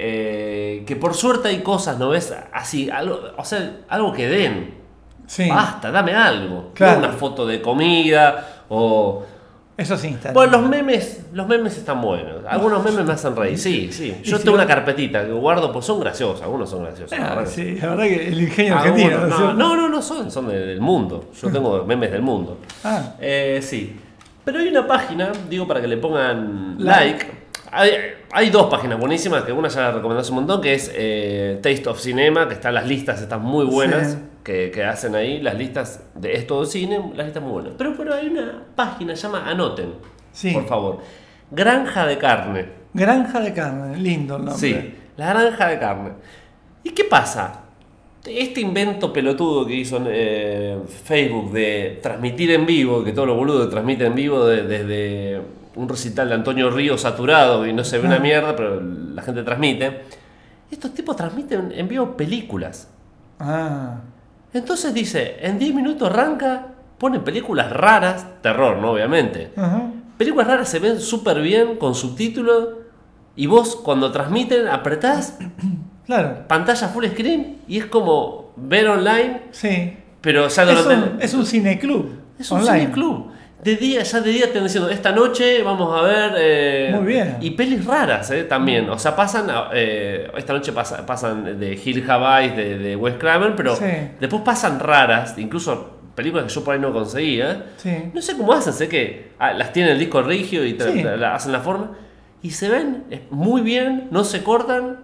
que por suerte hay cosas, ¿no ves? Así, algo, o sea, algo que den. Sí. Basta, dame algo. Claro. No una foto de comida o... Eso sí, Instagram. Bueno, los memes están buenos. Algunos memes me hacen reír, sí. Yo si tengo no- una carpetita que guardo, pues son graciosos, algunos son graciosos. la verdad que Sí, la verdad que el ingenio Algunos, argentino. no, son del mundo. Yo tengo memes del mundo. Ah. Sí. Pero hay una página, digo para que le pongan Like. like. Hay dos páginas buenísimas, que una ya la recomendé hace un montón, que es Taste of Cinema, que están las listas, están muy buenas, Sí. que hacen ahí, las listas de Es Todo Cine, las listas muy buenas. Pero hay una página, se llama Anoten, Sí. por favor. Granja de Carne. Granja de carne, lindo el nombre. Sí, la Granja de Carne. ¿Y qué pasa? Este invento pelotudo que hizo Facebook de transmitir en vivo, que todos los boludos transmiten en vivo desde un recital de Antonio Ríos saturado y no se ve una mierda, pero la gente transmite. Estos tipos transmiten en vivo películas. Ah. Entonces dice, en 10 minutos arranca, ponen películas raras, terror, ¿no? Obviamente. Ajá. Películas raras se ven súper bien, con subtítulos, y vos cuando transmiten apretás Claro. pantalla full screen y es como ver online, Sí. pero ya no lo tenés. Es un cineclub. Es un online. cineclub. Ya de día te están diciendo, esta noche vamos a ver... Muy bien. Y pelis raras también. O sea, pasan... esta noche pasan de Hill Have Eyes, de Wes Craven, pero Sí. después pasan raras, incluso películas que yo por ahí no conseguía. Sí. No sé cómo hacen, sé que las tienen el disco rígido y Sí. hacen la forma. Y se ven muy bien, no se cortan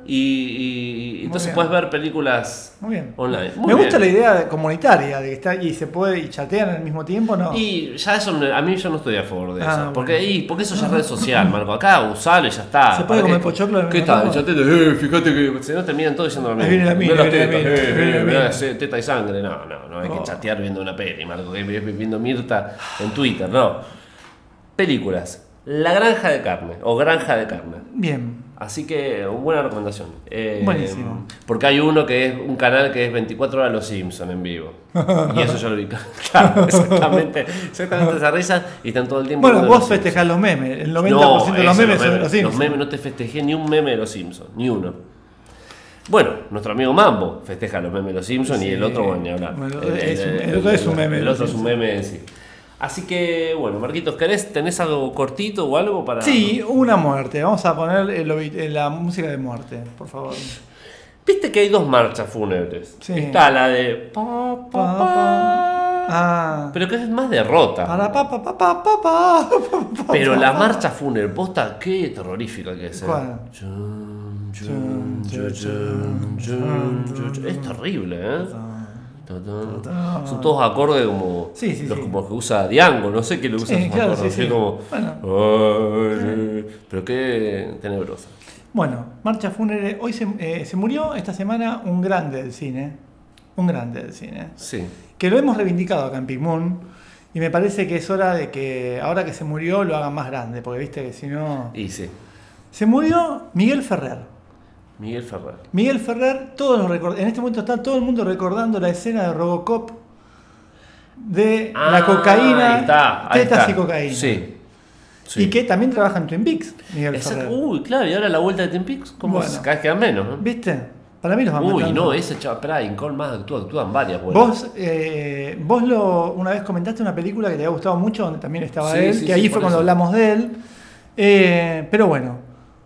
y entonces bien. puedes ver películas Muy bien. online. Muy Me gusta la bien. idea comunitaria de que está y se puede y chatean al mismo tiempo, ¿no? Y ya eso, a mí yo no estoy a favor de Ah, eso. Porque, bueno. porque eso ya es red social, Marco. Acá usalo y ya está. ¿Se puede ¿Para comer qué? pochoclo al ¿Qué mismo tal? tiempo? Ya te, fíjate que si no terminan todos diciendo lo mismo. Ahí viene la mina, Mirá ahí viene la tetas, mina, ahí viene la mirá, mina. teta y sangre. No, hay que chatear viendo una peli, Marco. Que viendo Mirta en Twitter, no. Películas. La Granja de Carne o Granja de Carne. Bien. Así que, buena recomendación. Buenísimo. Porque hay uno que es un canal que es 24 horas Los Simpsons en vivo. Y eso yo lo vi. Claro, exactamente esa risa. Y están todo el tiempo. Bueno, viendo vos Los festejás los memes. El 90% No, de los ese, memes son de los Los Simpsons. memes, no te festejé ni un meme de Los Simpsons. Ni uno. Bueno, nuestro amigo Mambo festeja los memes de Los Simpsons y Sí. el otro, bueno, ni hablar. Bueno, el otro es un meme de El Los otro es un Simpsons. meme, sí. Así que, bueno, Marquitos, ¿tenés algo cortito o algo para...? Sí, una muerte. Vamos a poner la música de muerte, por favor. Viste que hay dos marchas fúnebres. Sí. Está la de... pa, pa, pa, Ah. pero que es más derrota. Para pa pa pa pa pa pa. Pero la marcha fúnebre, posta, qué terrorífica que es. ¿Cuál? Chun, chun, chun, chun, chun, chun. Es terrible, ¿eh? Son todos acordes como Sí, sí, los sí. como que usa Diango, no sé qué le usa Sí, esos claro, acordes, sí, así sí. como... Bueno. Pero qué tenebrosa. Bueno, marcha fúnebre. Hoy se murió esta semana un grande del cine. Un grande del cine. Sí. Que lo hemos reivindicado acá en Pink Moon. Y me parece que es hora de que ahora que se murió lo hagan más grande. Porque viste que si no. Y sí. Se murió Miguel Ferrer. Miguel Ferrer. Miguel Ferrer, en este momento está todo el mundo recordando la escena de Robocop de la cocaína, ahí está, ahí tetas está. y cocaína. Sí. Sí. Y que también trabaja en Twin Peaks, Miguel Exacto. Ferrer. Uy, claro, y ahora la vuelta de Twin Peaks, como Bueno. cada vez quedan menos, ¿no? ¿Viste? Para mí los van Uy, matando. no, ese chaval, esperá, Incol más actúan varias buenas. Vos una vez comentaste una película que te había gustado mucho, donde también estaba Sí, él, sí, que sí, ahí por fue cuando eso. hablamos de él. Pero bueno,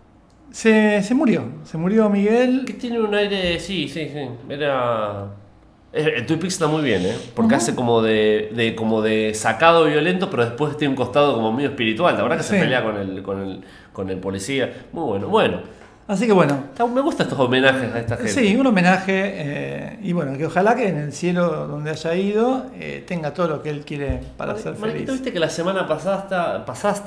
se murió Miguel. Que tiene un aire, sí. Era... El Twin Peaks está muy bien, ¿eh? Porque hace como de sacado violento, pero después tiene un costado como medio espiritual. La verdad que se Sí. pelea con el policía. Muy bueno. Bueno, Así que bueno, me gustan estos homenajes a esta gente. sí, un homenaje. Y bueno, que ojalá que en el cielo donde haya ido tenga todo lo que él quiere para ser Marquito, feliz. ¿viste que la semana pasada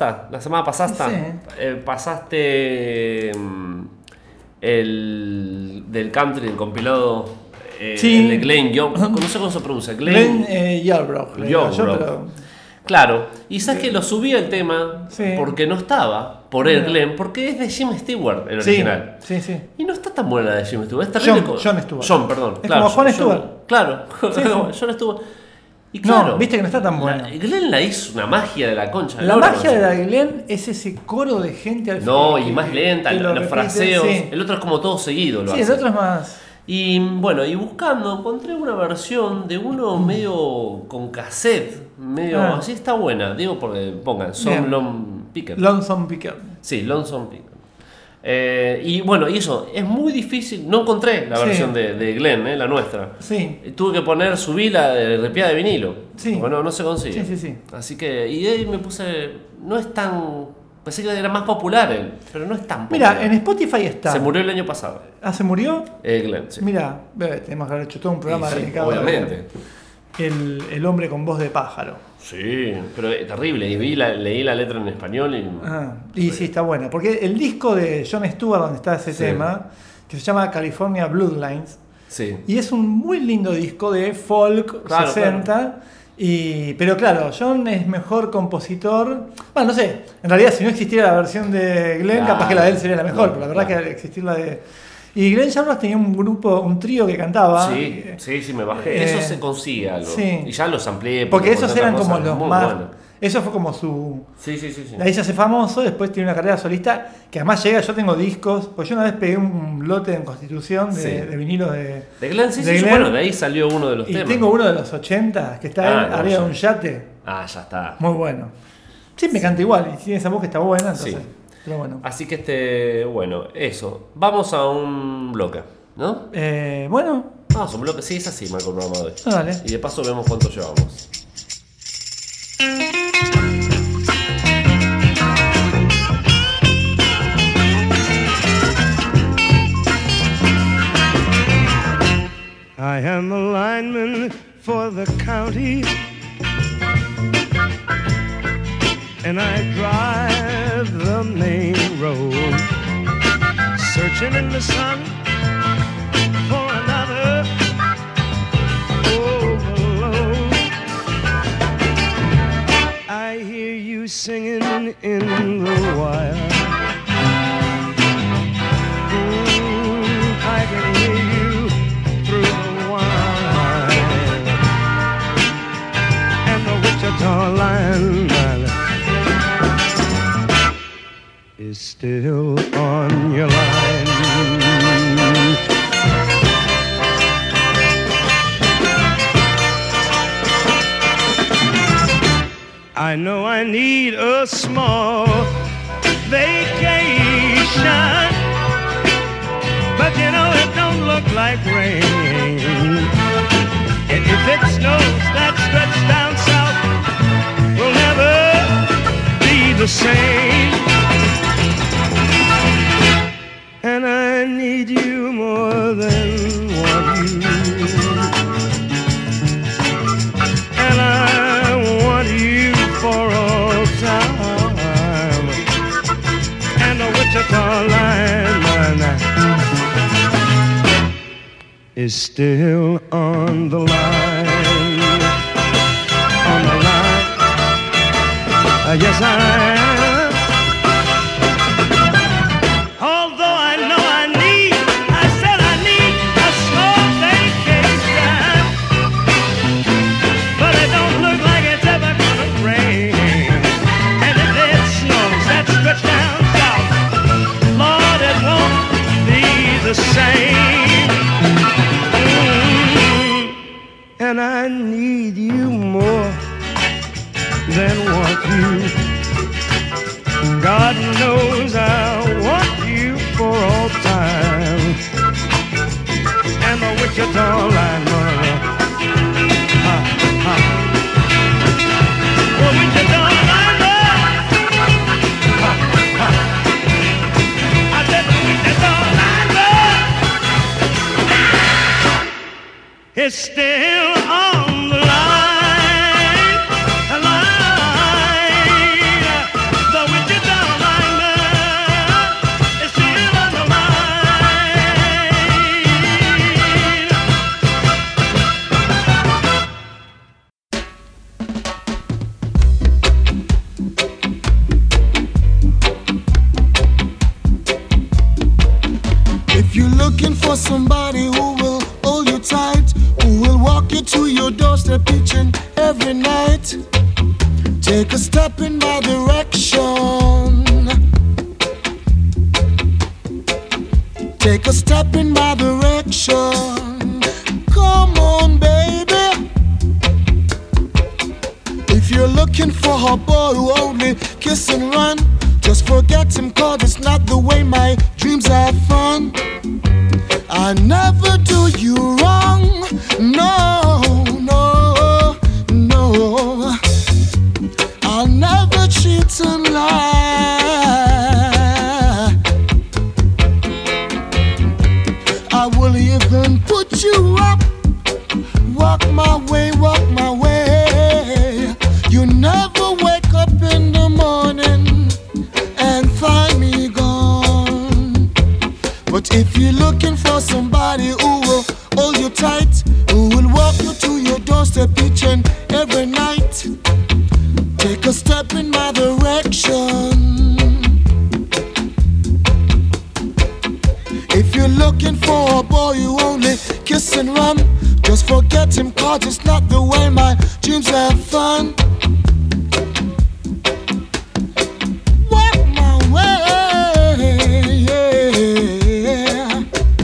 Sí. pasaste del country, el compilado Sí. el de Glenn Young, no sé cómo se pronuncia, Glenn Yarbrough, le digo yo, Yarbrough. pero Claro, y sabes que lo subí el tema Sí. porque no estaba, por el Glenn, porque es de Jim Stewart el sí, original. sí. Y no está tan buena la de Jim Stewart, es terrible. John Stewart. John, perdón. Es como Juan Stewart. Claro, Sí. John Stewart. Y claro, No, viste que no está tan buena. Glenn la hizo una magia de la concha. La lora, magia no de sé. la Glenn es ese coro de gente al No, final y más lenta, que lo los repite, fraseos. Sí, El otro es como todo seguido. Lo sí, el hace. otro es más. Y bueno, y buscando encontré una versión de uno medio con cassette, medio así, está buena, digo porque pongan Some Bien. Long Picker. Lonesome Picker. Sí, Lonesome Picker. Y bueno, y eso, es muy difícil, no encontré la Sí. versión de Glenn, la nuestra. Sí. Tuve que subir la de repiada de vinilo. Sí. Bueno, no se consigue. Sí. Así que, y ahí me puse, no es tan, pensé que era más popular él, pero no es tan popular. Mira, en Spotify está. Se murió el año pasado, ¿Se murió? Glenn, sí. Mira, tenemos que haber hecho todo un programa Sí, dedicado obviamente. a el hombre con voz de pájaro. Sí, pero es terrible. Y leí la letra en español y. Y sí, está buena. Porque el disco de Jon Stewart, donde está ese Sí. tema, que se llama California Bloodlines, Sí. y es un muy lindo disco de folk Claro, 60. Pero claro, John es mejor compositor. Bueno, no sé. En realidad, si no existiera la versión de Glenn, Claro. capaz que la de él sería la mejor. No, pero la verdad claro. que al existir la de. Y Glenn Yarbrough tenía un grupo, un trío que cantaba. Sí, me bajé. Eso se consigue algo. sí. Y ya los amplié. Porque esos otra eran cosa como los muy más. buena. Eso fue como su. Sí. Ahí se hace famoso, después tiene una carrera solista que además llega. Yo tengo discos, pues yo una vez pegué un lote en Constitución de, Sí. de vinilos de. De Glenn, sí, de Glenn. bueno, de ahí salió uno de los Y temas. tengo uno de los 80 que está Ah, él no, arriba de ya. un yate. Ah, ya está. Muy bueno. Sí, me canta igual. Y tiene esa voz que está buena, entonces. Sí. Pero bueno. Así que bueno, eso. Vamos a un bloque, ¿no? Bueno, Vamos a un bloque, sí, es así, Marco, el programa de hoy. dale. Y de paso vemos cuánto llevamos. I am a lineman for the county, and I drive the main road, searching in the sun for another overload. I hear you singing in the wire. I can hear you through the wire, and the Wichita lineman is still on your line. I know I need a small vacation, but you know it don't look like rain. And if it snows that stretch down south, will never be the same. And I need you more than want you. And I want you for all time. And the Wichita lineman is still on the line. On the line. Yes, I am. Although I know I said I need a small vacation, but it don't look like it's ever gonna rain. And if it snows that stretch down south, Lord, it won't be the same. And I need you more than want you. God knows I want you for all time. And the Wichita lineman, the Wichita lineman, I said the Wichita lineman is still on the line. The Wichita lineman is still on the line. If you're looking for somebody who will hold you tight, who will walk you to your doorstep each and every night, take a step in my direction. Take a step in my direction. Come on, baby. If you're looking for a boy who only kiss and run, just forget him, 'cause it's not the way my dreams have fun. I never do you wrong, no, no, no. I'll never cheat and lie. I will even put you up. Walk my way, walk my way. You never wake up in the morning and find me gone. But if you're looking for somebody who will hold you tight, who will walk you to your doorstep each and every night, take a step in my direction. If you're looking for a boy who only kiss and run, just forget him, 'cause it's not the way my dreams have fun. Walk my way, yeah.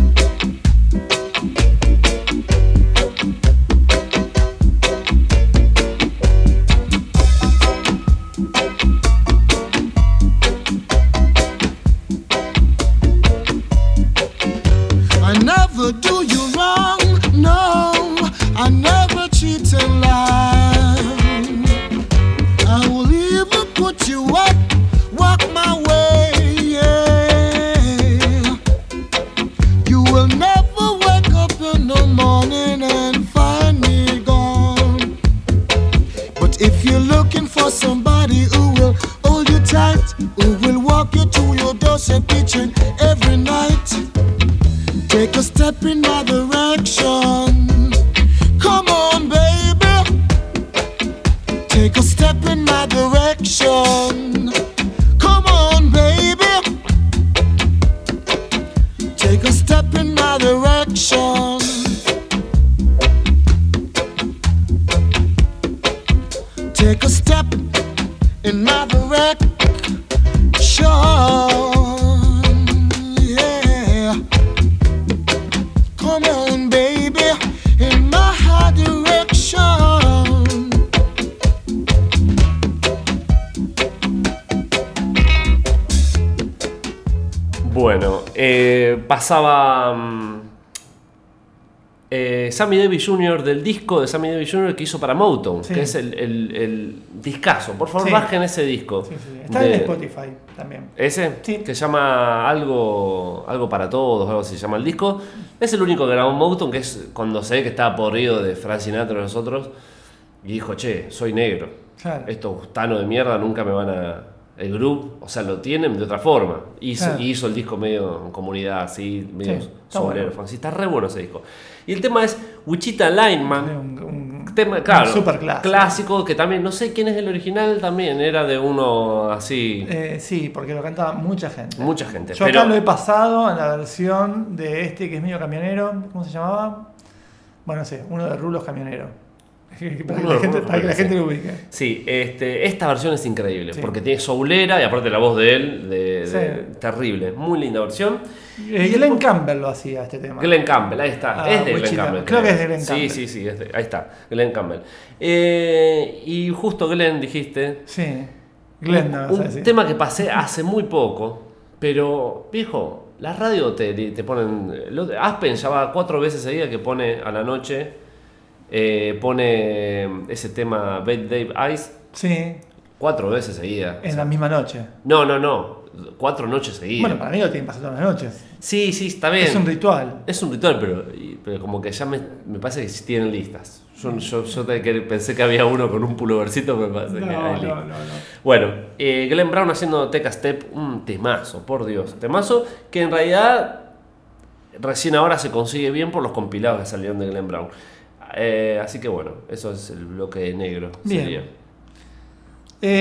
I never do you wrong, no. I never cheat and lie. I will even put you up, walk my way, yeah. You will never wake up in the morning and find me gone. But if you're looking for somebody who will hold you tight, who will walk you to your doorstep each and every night, take a step in my direction. Come on, baby. Take a step in my direction. Come on, baby. Take a step in my direction. Take a step in my direction. Yeah. Come on, baby, in my direction. Bueno, pasaba Sammy Davis Jr. del disco de Sammy Davis Jr. que hizo para Motown, Sí. que es el discazo. Por favor, Sí. bajen ese disco. Sí, sí. Está en Spotify también. ¿Ese? Sí. Que se llama algo para todos, algo así se llama el disco. Es el único que grabó Motown, que es cuando se ve que estaba podrido de Frank Sinatra y nosotros. Y dijo, che, soy negro. Claro. Estos gustanos de mierda nunca me van a... El groove, o sea, lo tienen de otra forma. Claro. Hizo el disco medio en comunidad, así, medio Sí, está sobrero. bueno. Sí, está re bueno ese disco. Y el tema es Wichita Lineman. Un Tema, claro, super clásico. clásico, que también, no sé quién es el original también, era de uno así... Sí, porque lo cantaba mucha gente. Mucha gente. Yo pero acá lo he pasado en la versión de este que es medio camionero. ¿Cómo se llamaba? Bueno, no sé, uno de Rulos Camionero. Para que la gente lo ubique. Sí, esta versión es increíble, Sí. porque tiene soulera y aparte la voz de él, Sí. terrible, muy linda versión. Glenn Campbell lo hacía este tema. Glenn Campbell, ahí está, Ah, es de Glenn Wichita. Campbell. Creo que es de Glenn Sí, Campbell. sí, ahí está, Glenn Campbell. Y justo Glenn dijiste, Sí, Glenn me vas a un decir. tema que pasé hace muy poco, pero viejo, la radio te ponen, Aspen ya va 4 veces seguida que pone a la noche. Pone ese tema Bad Dave Ice Sí, 4 veces seguidas. en la misma noche. No, 4 noches seguidas. Bueno, para mí lo tienen pasado todas las noches. Sí, está bien. Es un ritual. Es un ritual, pero como que ya me parece que sí tienen listas. Yo pensé que había uno con un pullovercito, pero me parece que hay listas. No. Bueno, Glenn Brown haciendo Take a Step, un temazo, por Dios. Temazo que en realidad recién ahora se consigue bien por los compilados que salieron de Glenn Brown. Así que bueno, eso es el bloque negro. Bien.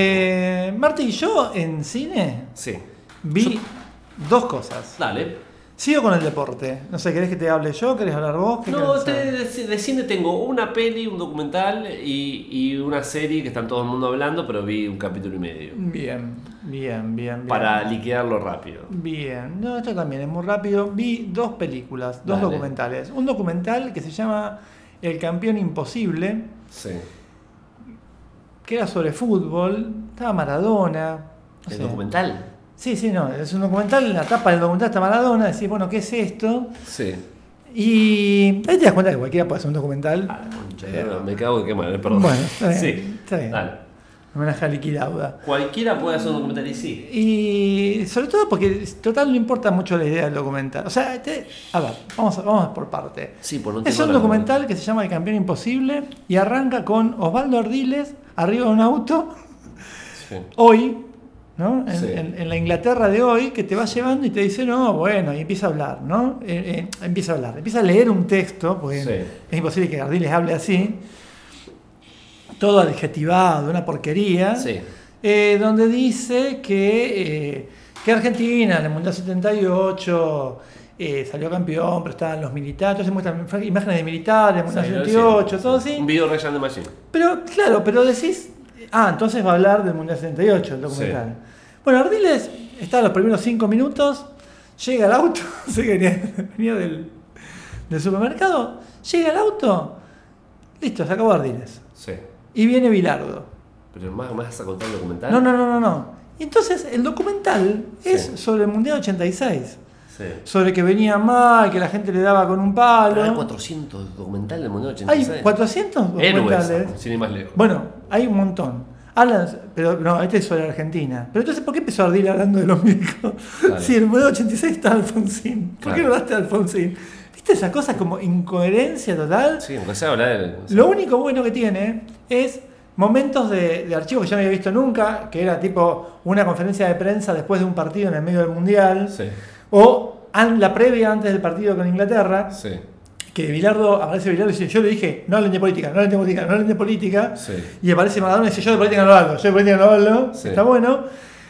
Sería. Martín, yo en cine Sí. vi dos cosas. Dale. Sigo con el deporte. No sé, ¿querés que te hable yo? ¿Querés hablar vos? ¿Qué No, querés hacer? de cine tengo una peli, un documental y una serie que están todo el mundo hablando, pero vi un capítulo y medio. Bien. Para liquidarlo rápido. Bien, no, esto también es muy rápido. Vi 2 películas, 2 Dale. documentales. Un documental que se llama El campeón imposible, Sí. que era sobre fútbol. Estaba Maradona. no ¿El sé. documental? Sí, no, es un documental, en la tapa del documental está Maradona, decís, bueno, ¿qué es esto? Sí. Y ahí te das cuenta que cualquiera puede hacer un documental. Ah, concha, me cago de qué mal, perdón. Bueno, está bien, Sí, está bien. dale. Homenaje a Niki Lauda. Cualquiera puede hacer un documental y sí. Y sobre todo porque total no importa mucho la idea del documental. O sea, a ver, vamos por parte. Sí, por no Es un documental que se llama El campeón imposible y arranca con Osvaldo Ardiles arriba de un auto, Sí. hoy, ¿no? Sí. En la Inglaterra de hoy, que te va llevando y te dice, no, bueno, y empieza a hablar, ¿no? Empieza a leer un texto, porque Sí. es imposible que Ardiles hable así, todo adjetivado, una porquería, Sí. donde dice que Argentina en el Mundial 78 salió campeón, pero estaban los militares, se muestran imágenes de militares, Mundial Sí, 78, sí. todo así. Un video Ryan de Machine. Pero, claro, pero decís, entonces va a hablar del Mundial 78, el documental. Bueno, Ardiles está los primeros 5 minutos, llega al auto, sé que venía del supermercado, llega al auto, listo, se acabó Ardiles. Sí. Y viene Bilardo. Pero más vas a contar el documental. No. Y entonces el documental es Sí. sobre el Mundial 86. Sí. Sobre que venía mal, que la gente le daba con un Pero hay palo. 400 documentales del Mundial Hay 86. 400 documentales. Héroes, sin ir más lejos. Bueno, hay un montón. Hablan, pero no, este es sobre Argentina. Pero entonces, ¿por qué empezó a Ardila hablando de los médicos? Claro. Si en el Mundial 86 está Alfonsín. ¿Por qué Claro. no daste a Alfonsín? ¿Viste esa cosa como incoherencia total? Sí, aunque sea hablar de... no sé. Lo único bueno que tiene es momentos de archivo que yo no había visto nunca, que era tipo una conferencia de prensa después de un partido en el medio del Mundial, Sí, o la previa antes del partido con Inglaterra, sí, que aparece Bilardo y dice, yo le dije, no hablen de política, no hablen de política, sí. y aparece Maradona y dice, yo de política no hablo, Sí. está bueno.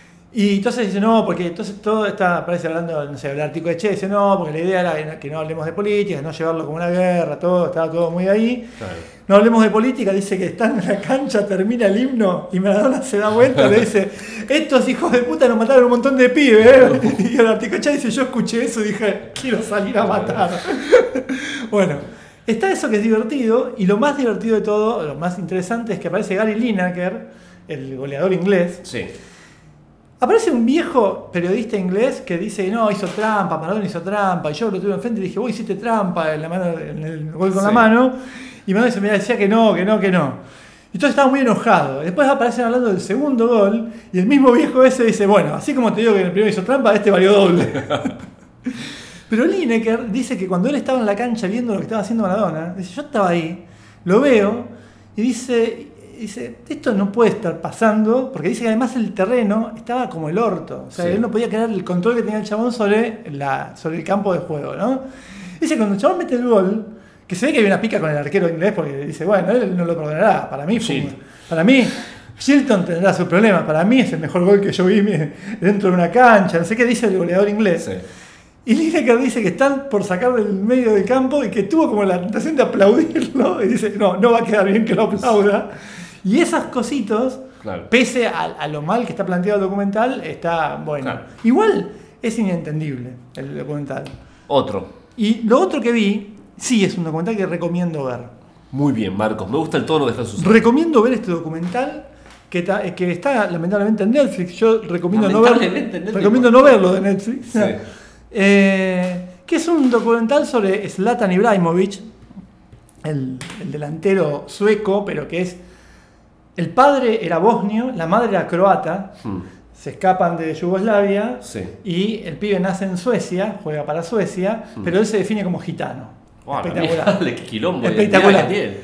Y entonces dice, no, porque entonces todo parece hablando, no sé, el artículo de Che, dice, no, porque la idea era que no hablemos de política, no llevarlo como una guerra, estaba todo muy ahí. Claro. No hablemos de política, dice que están en la cancha, termina el himno y Maradona se da vuelta y le dice, estos hijos de puta nos mataron un montón de pibes. Y el Articochá dice, yo escuché eso y dije, quiero salir a matar. Bueno, está eso que es divertido y lo más divertido de todo, lo más interesante es que aparece Gary Lineker, el goleador inglés. Sí. Aparece un viejo periodista inglés que dice, no, hizo trampa, Maradona hizo trampa, y yo lo tuve enfrente y dije, vos hiciste trampa en el gol con Sí. la mano, y Maradona dice, mira, decía que no. Entonces estaba muy enojado. Después aparecen hablando del segundo gol, y el mismo viejo ese dice, bueno, así como te digo que en el primero hizo trampa, este valió doble. Pero Lineker dice que cuando él estaba en la cancha viendo lo que estaba haciendo Maradona, dice, yo estaba ahí, lo veo, y dice, esto no puede estar pasando, porque dice que además el terreno estaba como el orto. O sea, Sí. él no podía crear el control que tenía el chabón sobre el campo de juego, ¿no? Dice que cuando el chabón mete el gol, que se ve que hay una pica con el arquero inglés, porque dice, bueno, él no lo perdonará. Para mí, Shilton tendrá su problema. Para mí es el mejor gol que yo vi dentro de una cancha. No sé qué dice el goleador inglés. Sí. Y Lineker dice que están por sacar del medio del campo y que tuvo como la tentación de aplaudirlo. Y dice, no va a quedar bien que lo aplauda. Y esas cositos, Claro. pese a lo mal que está planteado el documental, está bueno. Claro. Igual es inentendible el documental. Otro. Y lo otro que vi, sí es un documental que recomiendo ver. Muy bien, Marcos. Me gusta el tono de Jesús. Recomiendo ver este documental que está lamentablemente en Netflix. Yo recomiendo no Lamentablemente en Netflix. recomiendo no verlo de Netflix. Sí. Que es un documental sobre Zlatan Ibrahimovic, el delantero sueco, pero que es... El padre era bosnio, la madre era croata, se escapan de Yugoslavia Sí. y el pibe nace en Suecia, juega para Suecia, pero él se define como gitano. Espectacular. Qué quilombo. Espectacular. que tiene.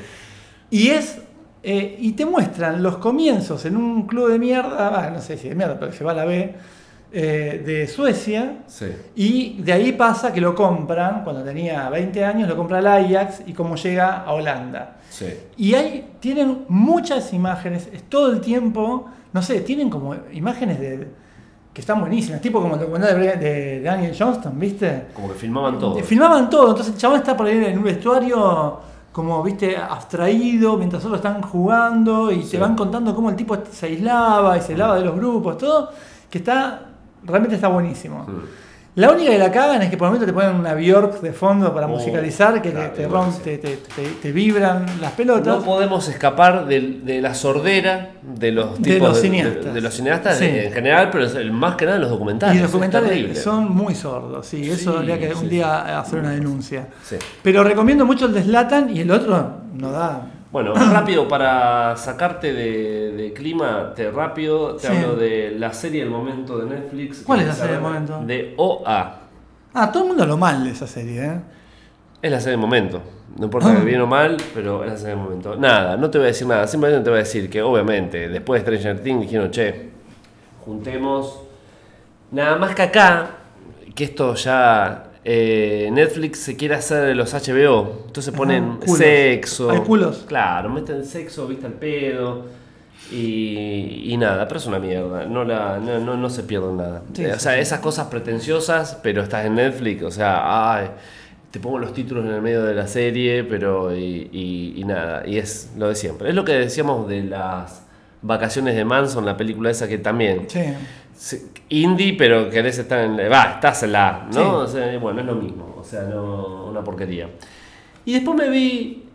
Y te muestran los comienzos en un club de mierda, no sé si de mierda, pero que se va a la B, de Suecia. Sí. Y de ahí pasa que lo compran, cuando tenía 20 años, lo compra el Ajax y cómo llega a Holanda. Sí. Y ahí tienen muchas imágenes, es todo el tiempo, no sé, tienen como imágenes que están buenísimas, tipo como el documental de Daniel Johnston, ¿viste? Como que filmaban todo. Filmaban todo, entonces el chabón está por ahí en un vestuario como, ¿viste? Abstraído, mientras otros están jugando y te van contando cómo el tipo se aislaba y se aislaba de los grupos, todo, que realmente está buenísimo. La única que la cagan es que por el momento te ponen una Björk de fondo para musicalizar, que claro, te vibran las pelotas. No podemos escapar de la sordera de los tipos de los cineastas. De los cineastas Sí. en general, pero más que nada los documentales. Y los documentales Es terrible. son muy sordos, sí, eso Sí, habría que sí, un día hacer una denuncia. Sí. Pero recomiendo mucho el de Zlatan y el otro no da. Bueno, rápido para sacarte de clima, te Sí. hablo de la serie del momento de Netflix. ¿Cuál que es la se serie del llama momento? De OA. Todo el mundo habló mal de esa serie, ¿eh? Es la serie del momento. No importa que bien o mal, pero es la serie del momento. Nada, no te voy a decir nada. Simplemente te voy a decir que, obviamente, después de Stranger Things dijeron, che, juntemos. Nada más que acá, que esto ya. Netflix se quiere hacer de los HBO. Entonces ponen culos. sexo. Hay culos. Claro, meten sexo, viste al pedo. Y nada, pero es una mierda. No se pierden nada. Sí, o sea, esas cosas pretenciosas, pero estás en Netflix. O sea, te pongo los títulos en el medio de la serie, pero y nada. Y es lo de siempre. Es lo que decíamos de las vacaciones de Manson, la película esa que también. Sí. Indie, pero querés estar en. Estás en la. ¿No? Sí. O sea, bueno, es lo mismo. O sea, no. Una porquería. Y después me vi.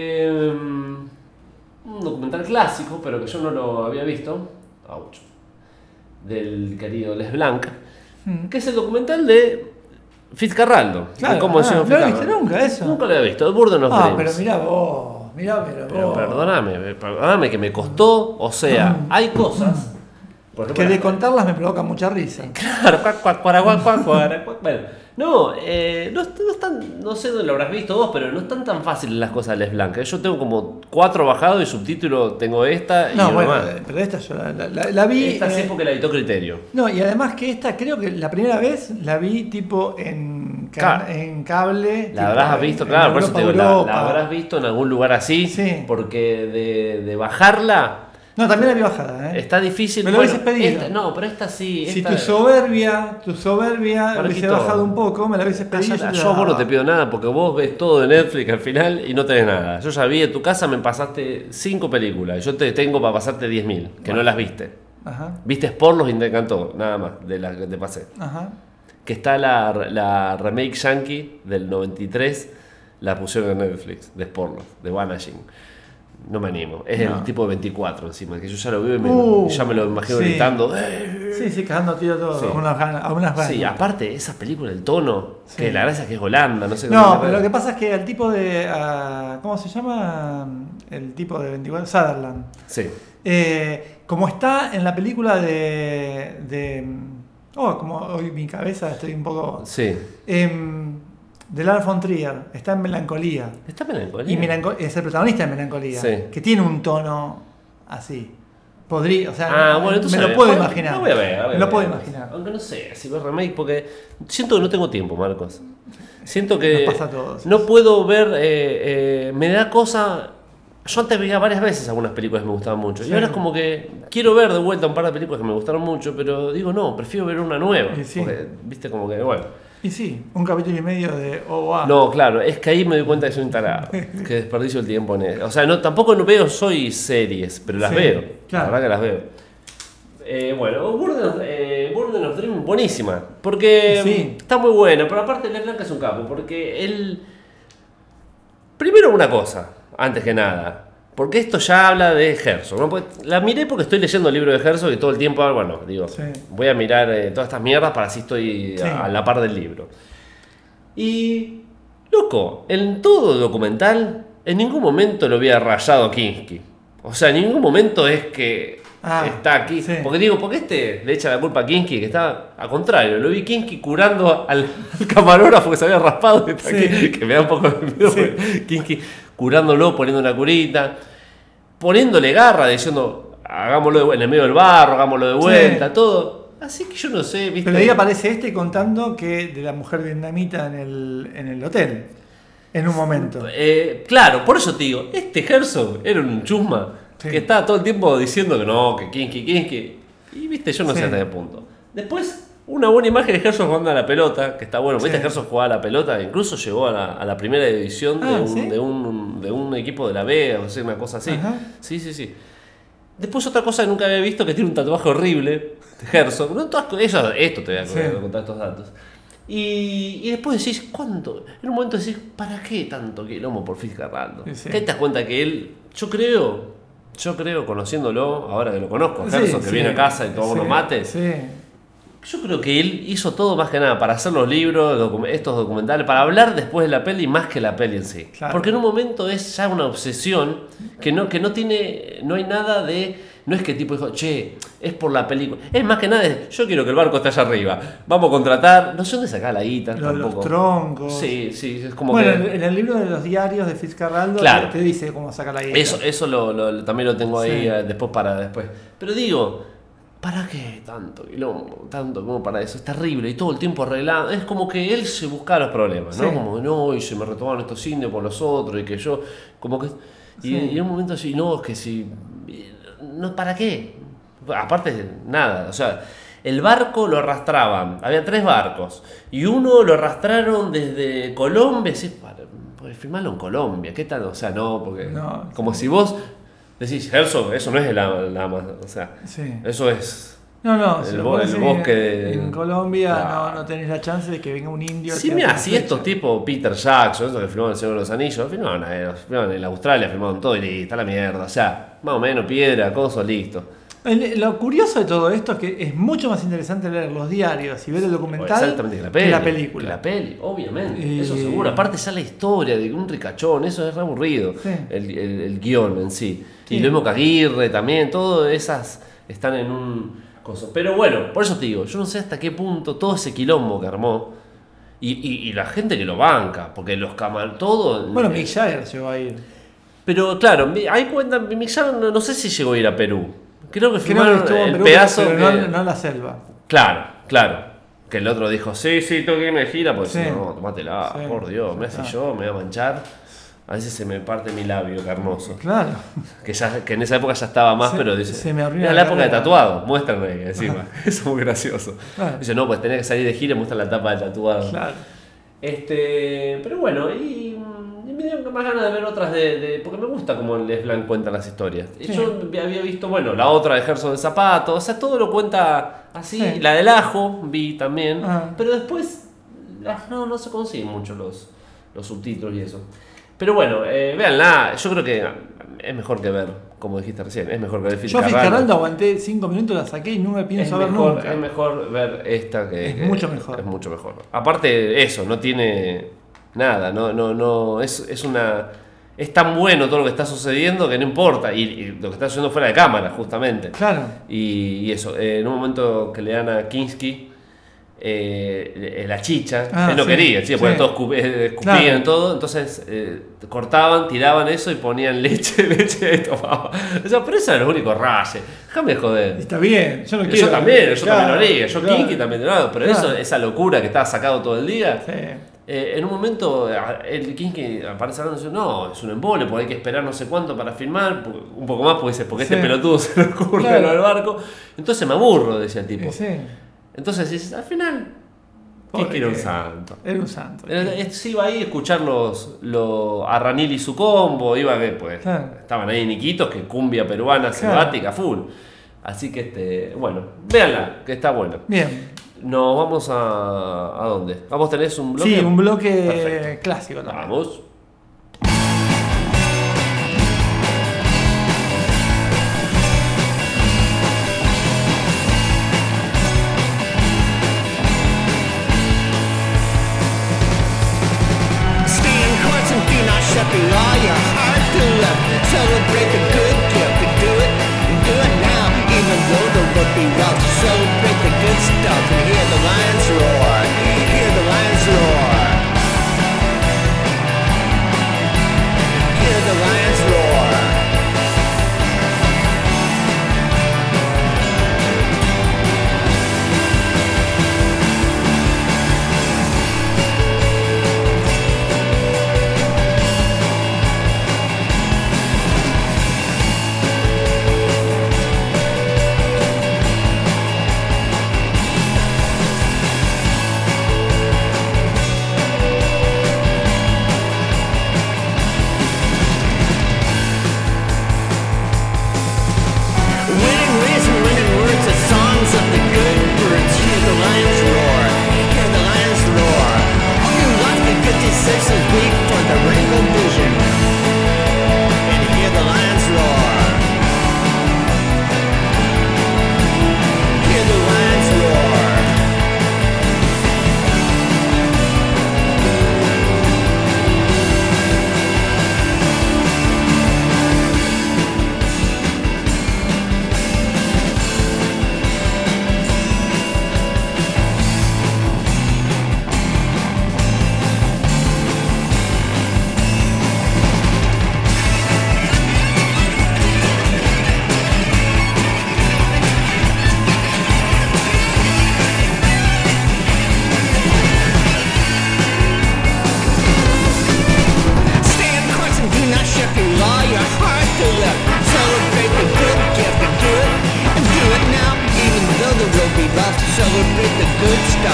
Un documental clásico, pero que yo no lo había visto. Ouch. Del querido Les Blanc. Que es el documental de Fitzcarraldo. Claro, de cómo ¿no lo Fitzcarraldo. viste nunca eso? Nunca lo había visto. The Burden of Dreams. Pero mirá vos. Pero perdóname que me costó. O sea, hay cosas. Por ejemplo, Que de contarlas me provoca mucha risa. Claro, bueno, no están, no sé dónde lo habrás visto vos, pero no están tan fáciles las cosas de Les Blanc. Yo tengo como 4 bajados y subtítulo tengo esta y No, uno bueno, más. pero esta yo la vi. Esta sí porque la editó Criterio. No, y además que esta creo que la primera vez la vi tipo en cable. La tipo, habrás visto, en claro, por eso te digo, la Europa. habrás visto en algún lugar así, Sí. porque de bajarla No, también la vi bajada, ¿eh? está difícil. Me lo hubieses pedido. Pero esta sí. Si esta- tu soberbia hubiese Marquito, bajado un poco, me la hubieses pedido. Callate, te yo la a vos no daba. te pido nada porque vos ves todo de Netflix al final y no tenés nada. Yo ya vi en tu casa, me pasaste 5 películas. Yo te tengo para pasarte 10.000, que no las viste. Ajá, Viste Sporlos y te encantó, nada más de las que te pasé. ajá. Que está la remake yankee del 93, la pusieron en Netflix, de Sporlos, de Vanishing. No me animo, es el tipo de 24 encima, que yo ya lo veo y ya me lo imagino sí. gritando. Sí, cagando tiro todo. Sí. A unas ganas. Sí, aparte, esa película, el tono, Sí. que la gracia es que es Holanda, no sé No, pero lo que pasa es que el tipo de. ¿Cómo se llama? El tipo de 24. Sutherland. Sí. Como está en la película como hoy mi cabeza estoy un poco. Sí. De Lars von Trier, está en Melancolía. Está melancolía. Y es el protagonista de Melancolía. Sí. Que tiene un tono así. Podría, o sea, Bueno, entonces me lo puedo imaginar. Lo voy a ver. Me lo puedo imaginar. Aunque no sé si ver remake, porque siento que no tengo tiempo, Marcos. Siento que Nos pasa a todos. no puedo ver, me da cosa. Yo antes veía varias veces algunas películas que me gustaban mucho. Sí. Y ahora es como que quiero ver de vuelta un par de películas que me gustaron mucho, pero digo, no, prefiero ver una nueva. Y sí. Porque, viste, como que, bueno. Y sí, un capítulo y medio de OA. No, claro, es que ahí me doy cuenta que soy un tarado, que desperdicio el tiempo en eso. O sea, tampoco no veo series, pero las Sí, veo. claro. La verdad que las veo. Bueno, Burden of Dreams, buenísima. Porque Sí. está muy buena, pero aparte Les Blanc es un capo, porque él... Primero una cosa, antes que nada. Porque esto ya habla de Herzog, ¿no? La miré porque estoy leyendo el libro de Herzog y todo el tiempo, digo, Sí. voy a mirar todas estas mierdas para así estoy Sí. a la par del libro. Y, loco, en todo documental, en ningún momento lo había rayado a Kinski. O sea, en ningún momento es que está aquí. sí. Porque le echa la culpa a Kinski, que está al contrario. Lo vi Kinski curando al camarógrafo que se había raspado, que, está Sí. aquí, que me da un poco de miedo. Sí. porque Kinski curándolo, poniendo una curita, poniéndole garra, diciendo, hagámoslo en el medio del barro, hagámoslo de vuelta, todo. Así que yo no sé, ¿viste? Pero ahí aparece contando que de la mujer vietnamita en el hotel. En un momento. Claro, por eso te digo, Herzog era un chusma Sí. que estaba todo el tiempo diciendo que no, que Kinski. Y viste, yo no Sí. sé hasta qué punto. Después, una buena imagen de Herzog jugando a la pelota, que está bueno. Sí. Viste, Herzog jugaba a la pelota, incluso llegó a la primera división ¿sí? de un equipo de la B, o sea, una cosa así. Ajá. Sí. Después otra cosa que nunca había visto, que tiene un tatuaje horrible de Herzog. No, esto te voy a contar estos datos. Y después decís, ¿cuánto? En un momento decís, ¿para qué tanto quilombo por Fitzgerald? Sí. ¿Qué te das cuenta que él, yo creo, conociéndolo, ahora que lo conozco, Sí, Herzog, que sí. viene a casa y toma unos mates, Sí. yo creo que él hizo todo más que nada para hacer los libros, estos documentales, para hablar después de la peli más que la peli en sí. Claro. Porque en un momento es ya una obsesión que no hay nada de... No es que el tipo dijo, che, es por la película. Es más que nada, yo quiero que el barco esté allá arriba. Vamos a contratar. No sé dónde sacar la guita Los tampoco. troncos. Sí, es como Bueno, que... en el libro de los diarios de Fitzgerald Claro. te dice cómo sacar la guita. Eso también lo tengo ahí Sí. después. Pero digo, ¿para qué tanto quilombo? Tanto como para eso. Es terrible y todo el tiempo arreglado. Es como que él se buscaba los problemas, ¿no? Sí. Como que no, y se me retomaron estos indios por los otros y que yo, como que... Sí. Y en un momento así, no, es que si... No, ¿para qué? Aparte, nada, o sea... El barco lo arrastraban, había 3 barcos, y uno lo arrastraron desde Colombia, decís, pues firmarlo en Colombia, ¿qué tal? O sea, no, porque No, como si vos decís, Herzog, eso no es la más, o sea, Sí. eso es... No, El si lo bo- pones el en- bosque de- en Colombia Claro. no tenés la chance de que venga un indio. Sí, que mira, haga si una estos flecha. tipos, Peter Jackson, esos que firmaron El Señor de los Anillos, firmaron en Australia, firmaron todo y está la mierda, o sea, más o menos piedra, coso, listo. Lo curioso de todo esto es que es mucho más interesante leer los diarios y ver el documental Exactamente, que que la película. Que la peli, obviamente, Y- eso seguro. Aparte ya la historia de un ricachón, eso es re aburrido, Sí. el guión en sí. Sí. Y lo mismo que Aguirre también, todas esas están en un coso. Pero bueno, por eso te digo, yo no sé hasta qué punto todo ese quilombo que armó y la gente que lo banca, porque los todo... Bueno, Mick Jagger llegó a ir. Pero claro, ahí cuenta, Mick Jagger no sé si llegó a ir a Perú. Creo que Creo que firmaron estuvo en el Perú, pedazo pero que... no la selva. Claro. Que el otro dijo, sí, tengo que irme de gira, pues Sí. no, tomátela, Sí. por Dios, me hace yo, me voy a manchar. A veces se me parte mi labio carnoso. Claro. Que en esa época ya estaba más, Se- pero dice, se me arruina era la la época de carrera". tatuado, muéstrame encima. Eso es muy gracioso. Claro. Dice, no, pues tenés que salir de gira y muestra la tapa del tatuado. Claro. Pero bueno, y me dieron más ganas de ver otras porque me gusta cómo Les Blanc cuenta las historias. Y Sí. yo había visto, bueno, la otra de Herzog de Zapato, o sea, todo lo cuenta así. Sí. La del ajo vi también, Ah. pero después no se consiguen mucho los subtítulos y eso. Pero bueno, véanla, yo creo que es mejor que ver, como dijiste recién, es mejor que ver Yo Fitzgerald aguanté 5 minutos, la saqué y no me pienso ver nunca. es mejor ver esta Es mucho mejor. Es mucho mejor. Aparte, eso, no tiene nada, es tan bueno todo lo que está sucediendo que no importa. Y lo que está sucediendo fuera de cámara, justamente. Claro. Y eso, en un momento que le dan a Kinski la chicha, él no sí, quería, sí. porque todos escupían Claro. todo, entonces cortaban, tiraban eso y ponían leche y tomaban. O sea, pero eso era lo único raye. Déjame joder. Está bien, yo no quiero. Yo también Claro, lo haría, yo claro. Kinky también lo hago, pero Claro. eso, esa locura que estaba sacado todo el día. Sí. En un momento el Kinky aparece hablando y dice, no, es un embole, porque hay que esperar no sé cuánto para filmar, un poco más, porque dice, porque Sí. este pelotudo se le ocurre Claro. lo del barco. Entonces me aburro, decía el tipo. Sí. Entonces dices, al final, Pobre Kinky era un que- santo. Era un santo. Se iba ahí a escuchar a Ranil y su combo, iba a ver, pues Claro. estaban ahí Niquitos, que cumbia peruana, Claro. selvática, full. Así que bueno, véanla, que está buena. Bien. Nos vamos ¿a dónde? ¿Vamos a tener un bloque? Sí, un bloque Perfecto. clásico también. Vamos. Stay in courts and do not shut the law. Your heart to love. Celebrate the good gift and do it now. Even though the road be rough, celebrate the good stuff and hear the lions roar. Hear the lions roar. Hear the lions roar.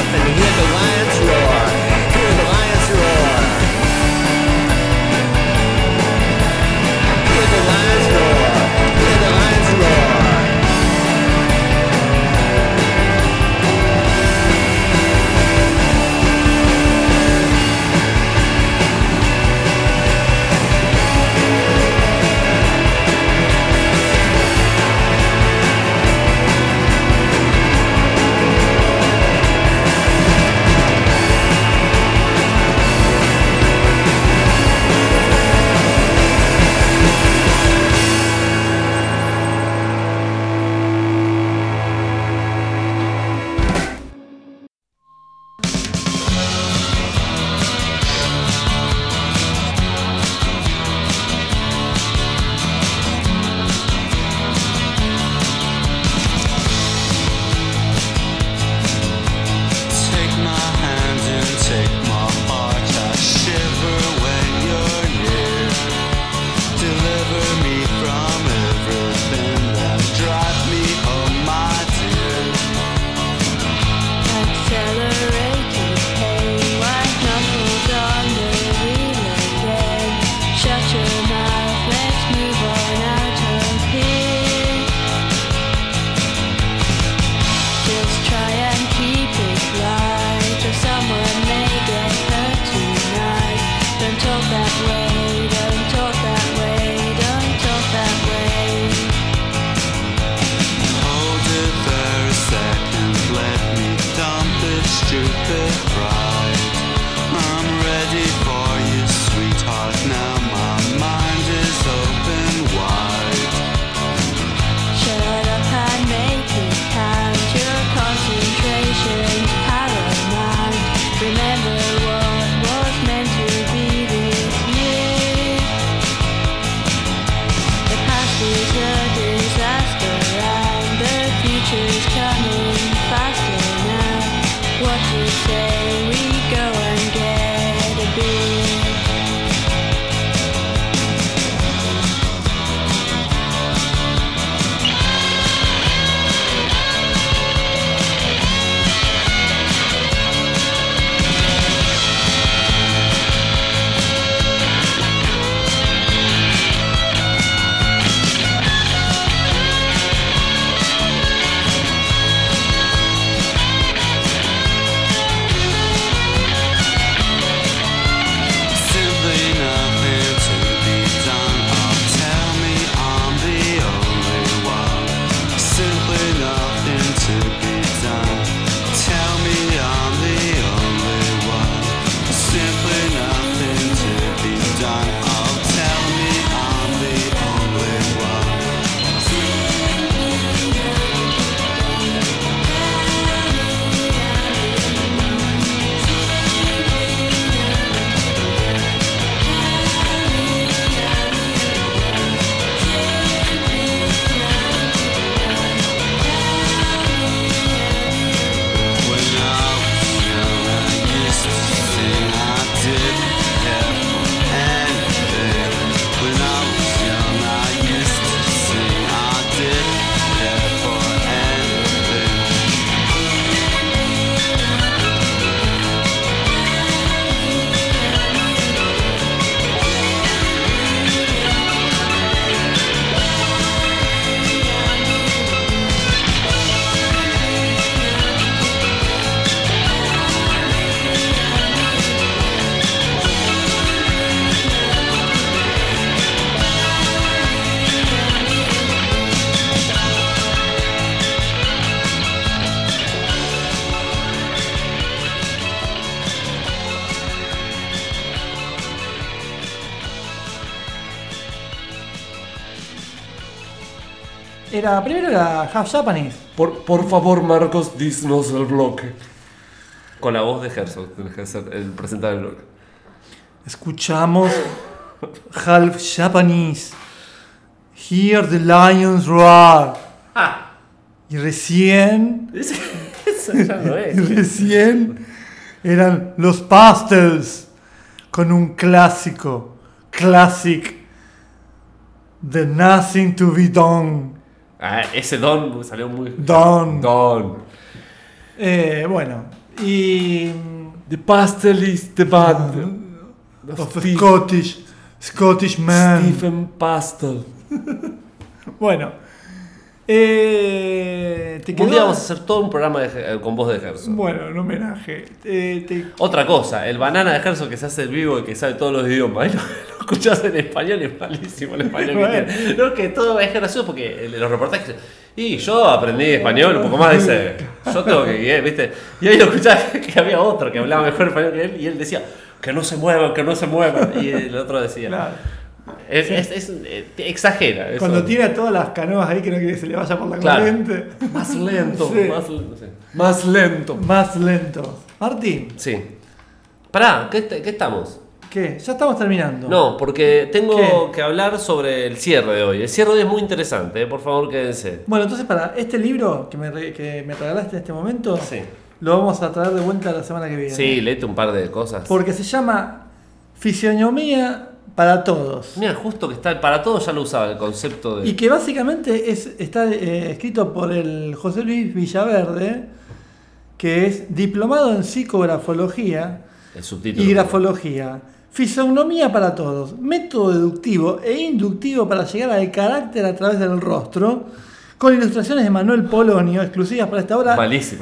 laugh and hear the lions roar. Hear the lions roar. Hear the lions roar. Hear the lions roar. Primero era Half Japanese. Por favor, Marcos, dísnos el bloque. Con la voz de Herzog, tenés que hacer el presentar el bloque. Escuchamos Half Japanese. Hear the lions roar. Y recién. Eso ya no es. Y recién eran los Pastels. Con un clásico. Classic. The Nothing to be Done. Ese Don salió muy. Don. Don. Bueno. Y. The pastel is the band. Of Scottish man. Stephen Pastel. Bueno. ¿Te Un quedó? día vamos a hacer todo un programa con voz de Herzog. Bueno, un homenaje. Otra cosa, el banana de Herzog que se hace en vivo y que sabe todos los idiomas. Lo escuchás en español y es malísimo el español que Bueno. tiene. No, que todo es gracioso porque los reportajes. Y yo aprendí español un poco más, dice. Yo tengo que ir, ¿viste? Y ahí lo escuchás que había otro que hablaba mejor español que él y él decía que no se muevan, que no se muevan. Y el otro decía. Claro. Exagera. Eso. Cuando tiene a todas las canoas ahí que no quiere que se le vaya por la Claro. corriente. Más lento, Sí. más lento. Más lento. Martín, Sí. Pará, ¿qué estamos? ¿qué? Ya estamos terminando. No, porque tengo ¿Qué? que hablar sobre el cierre de hoy. El cierre de hoy es muy interesante, por favor quédense. Bueno, entonces para este libro que me regalaste en este momento, Sí. lo vamos a traer de vuelta la semana que viene. Sí, léete un par de cosas. Porque se llama Fisionomía para Todos. Mira, justo que está para todos ya lo usaba el concepto de. Y que básicamente está escrito por el José Luis Villaverde, que es diplomado en psicografología El subtítulo. y grafología. Fisionomía para todos, método deductivo e inductivo para llegar al carácter a través del rostro, con ilustraciones de Manuel Polonio, exclusivas para esta obra. Malísimo.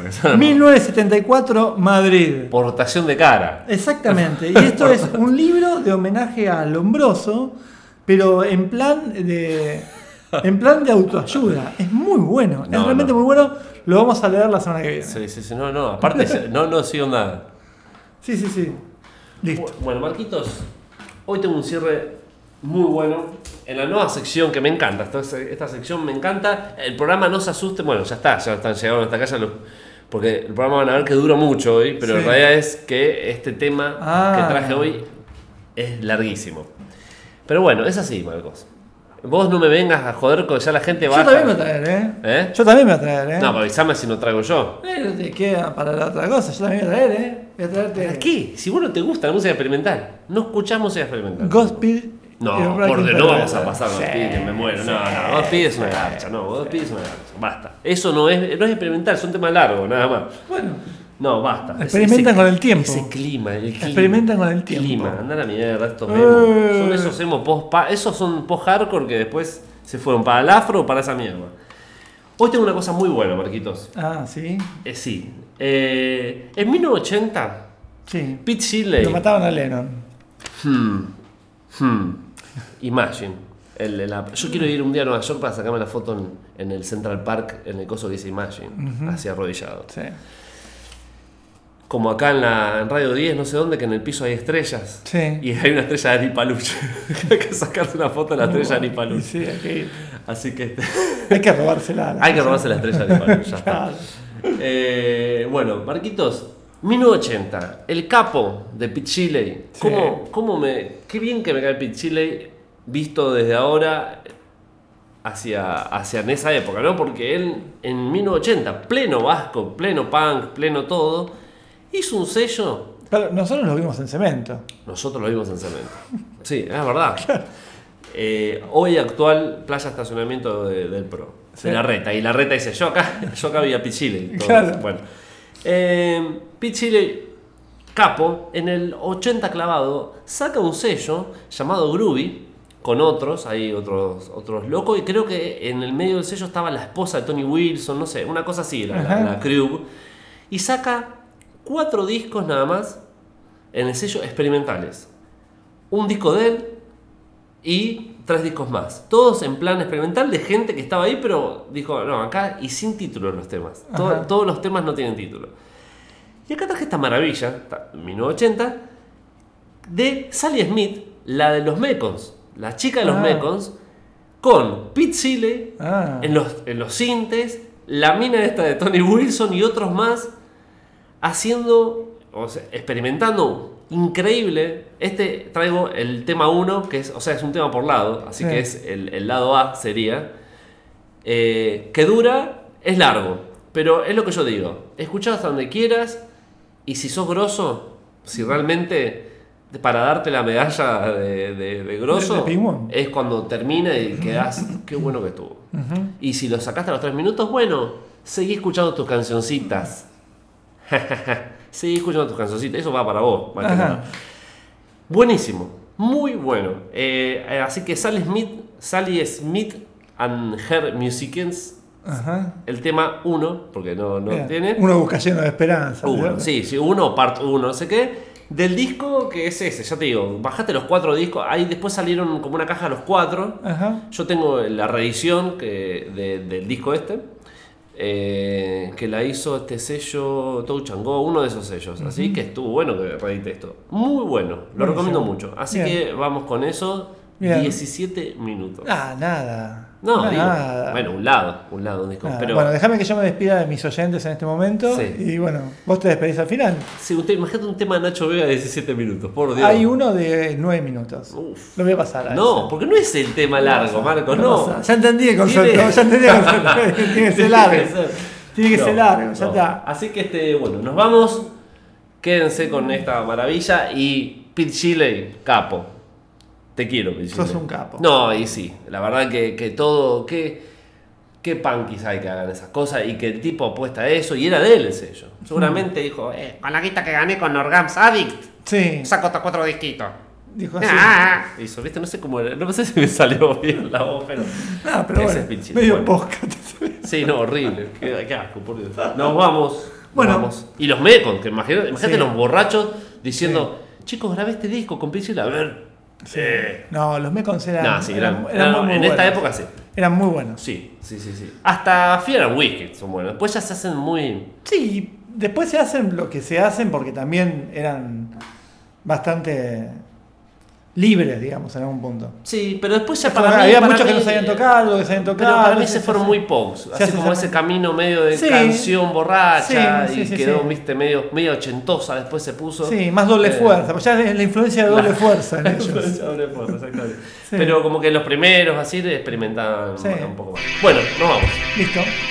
1974, Madrid. Portación de cara. Exactamente. Y esto es un libro de homenaje a Lombroso, pero en plan de autoayuda. Es muy bueno. Es No, realmente no. muy bueno. Lo vamos a leer la semana que viene. Sí. No. Aparte, no sigo nada. Sí. Listo. Bueno, Marquitos, hoy tengo un cierre muy bueno en la nueva sección que me encanta. Esta sección me encanta. El programa no se asuste. Bueno, ya están llegando hasta acá. Porque el programa van a ver que dura mucho hoy. Pero Sí. en realidad es que este tema Ah. que traje hoy es larguísimo. Pero bueno, es así, Marcos. Vos no me vengas a joder con ya la gente Yo baja. también me voy a traer, ¿eh? ¿Eh? Yo también me voy a traer, ¿eh? No, pero avísame si no traigo yo. Te queda para la otra cosa. Yo también voy a traer, ¿eh? Voy a traerte. ¿Para qué? Si vos no te gusta la música experimental. No escuchás música experimental. Gospel. No, Rock porque and no roll. vamos a pasar Godspeed, que me muero. No, Godspeed es una garcha, no, Godspeed es una garcha. Basta. Eso no es experimental, es un tema largo, nada más. Bueno, No, basta. Experimentan con el tiempo. Ese clima, el clima. Experimentan con el tiempo. Clima, anda a la mierda, estos emo. Esos emo esos son post-hardcore que después se fueron para el afro o para esa mierda. Hoy tengo una cosa muy buena, Marquitos. sí. Sí. En 1980, Sí. Pete Shelley. Lo mataban a Lennon. Imagine. Yo quiero ir un día a Nueva York para sacarme la foto en el Central Park, en el coso que dice Imagine, así arrodillado. Sí. Como acá en Radio 10, no sé dónde, que en el piso hay estrellas. Sí. Y hay una estrella de Ari Paluch. Hay que sacarse una foto de la estrella de Ari Paluch. Sí, hay que ir. Así que Hay que robársela. hay que robarse la estrella de Ari Paluch. Ya está. Claro. Bueno, Marquitos, 1980, el capo de Pete Shelley. Sí. Qué bien que me cae Pete Shelley visto desde ahora hacia en esa época, ¿no? Porque él en 1980, pleno vasco, pleno punk, pleno todo, hizo un sello. Pero nosotros lo vimos en Cemento. Nosotros lo vimos en Cemento. Sí, es verdad. Hoy actual playa estacionamiento del Pro, Sí. de la Reta. Y la Reta dice, yo acá vi a Pete Shelley. Claro. Bueno. Pete Shelley, capo, en el 80 clavado, saca un sello llamado Groovy, con otros, hay otros locos, y creo que en el medio del sello estaba la esposa de Tony Wilson, no sé, una cosa así, la crew. Y saca 4 discos nada más en el sello experimentales. Un disco de él y 3 discos más. Todos en plan experimental de gente que estaba ahí, pero dijo, no, acá y sin título los temas. Todos los temas no tienen título. Y acá traje esta maravilla, 1980, de Sally Smith, la de los Mekons, la chica de los Mekons, con Pete Shelley en los sintes, la mina esta de Tony Wilson y otros más, haciendo, o sea, experimentando, increíble. Traigo el tema 1, que es, o sea, es un tema por lado, así Sí. que es el lado A sería, que dura, es largo, pero es lo que yo digo, escuchá hasta donde quieras, y si sos grosso, si realmente para darte la medalla de grosso, De pingüón. es cuando termina y quedás, qué bueno que estuvo. Y si lo sacaste a los 3 minutos, bueno, seguí escuchando tus cancioncitas. Sí, escuchando tus cancioncitas, eso va para vos. más que Ajá. nada. Buenísimo, muy bueno. Así que Sally Smith and Her Musicians, Ajá. el tema 1, porque no Bien. tiene. Uno busca lleno de esperanza. 1, ¿verdad? sí, 1, part 1, no sé qué. Del disco que es ese, ya te digo, bajaste los 4 discos, ahí después salieron como una caja los 4. Ajá. Yo tengo la reedición del disco que la hizo este sello Touch and Go, uno de esos sellos. Así que estuvo bueno que reedite esto. Muy bueno, lo Buenísimo. recomiendo mucho. Así Bien. que vamos con eso. Bien. 17 minutos. Nada. No, digo, nada. bueno, un lado, un disco. Nada. Pero Bueno, déjame que yo me despida de mis oyentes en este momento. Sí. Y bueno, vos te despedís al final. si usted imagínate un tema de Nacho Vega de 17 minutos, por Dios. Hay uno de 9 minutos. Uf. Lo voy a pasar. a No, ese. porque no es el tema largo, Marcos, Lo no. voy a pasar. Ya entendí el concepto. Tiene- Ya entendí el concepto. Tiene que ser largo. Tiene que No, ser largo, ya no. está. Así que bueno, nos vamos. Quédense con esta maravilla y Pete Shelley, capo. Te quiero, Pete Sos Shelley. un capo. No, y sí, la verdad que todo, qué punkis hay que hagan esas cosas y que el tipo apuesta a eso y era de él el sello. Seguramente dijo, Con la guita que gané con Orgams Addict, Sí. saco hasta 4 disquitos. Dijo así. hizo, viste, no sé cómo era, no sé si me salió bien la voz, pero No, pero ese bueno. es Pete Shelley. Medio Bueno. podcast. Sí, no, horrible. Qué asco, por Dios. Nos vamos. Bueno. Nos vamos. Y los mecos, que imagínate Sí. los borrachos diciendo, chicos, grabé este disco con Pete Shelley, a ver. No, los Mecons eran. No, sí, eran muy en buenos. esta época sí. Eran muy buenos. Sí. Hasta Fear and Wicked son buenos. Después ya se hacen muy. Sí, después se hacen lo que se hacen porque también eran bastante libres, digamos, en algún punto. Sí, pero después ya Es como para que mí. había para muchos que mí- no sabían tocar, los que sabían Pero tocar. para mí no sé, se fueron muy punks. se Así hace como esa- ese camino medio de Sí. canción borracha Sí, y sí, quedó, sí. viste, medio ochentosa. Después se puso. Sí, más doble fuerza, pues ya es la influencia de doble fuerza en ellos. Doble fuerza, exactamente. Sí. Pero como que los primeros así experimentaban Sí. un poco más. Bueno, nos vamos. Listo.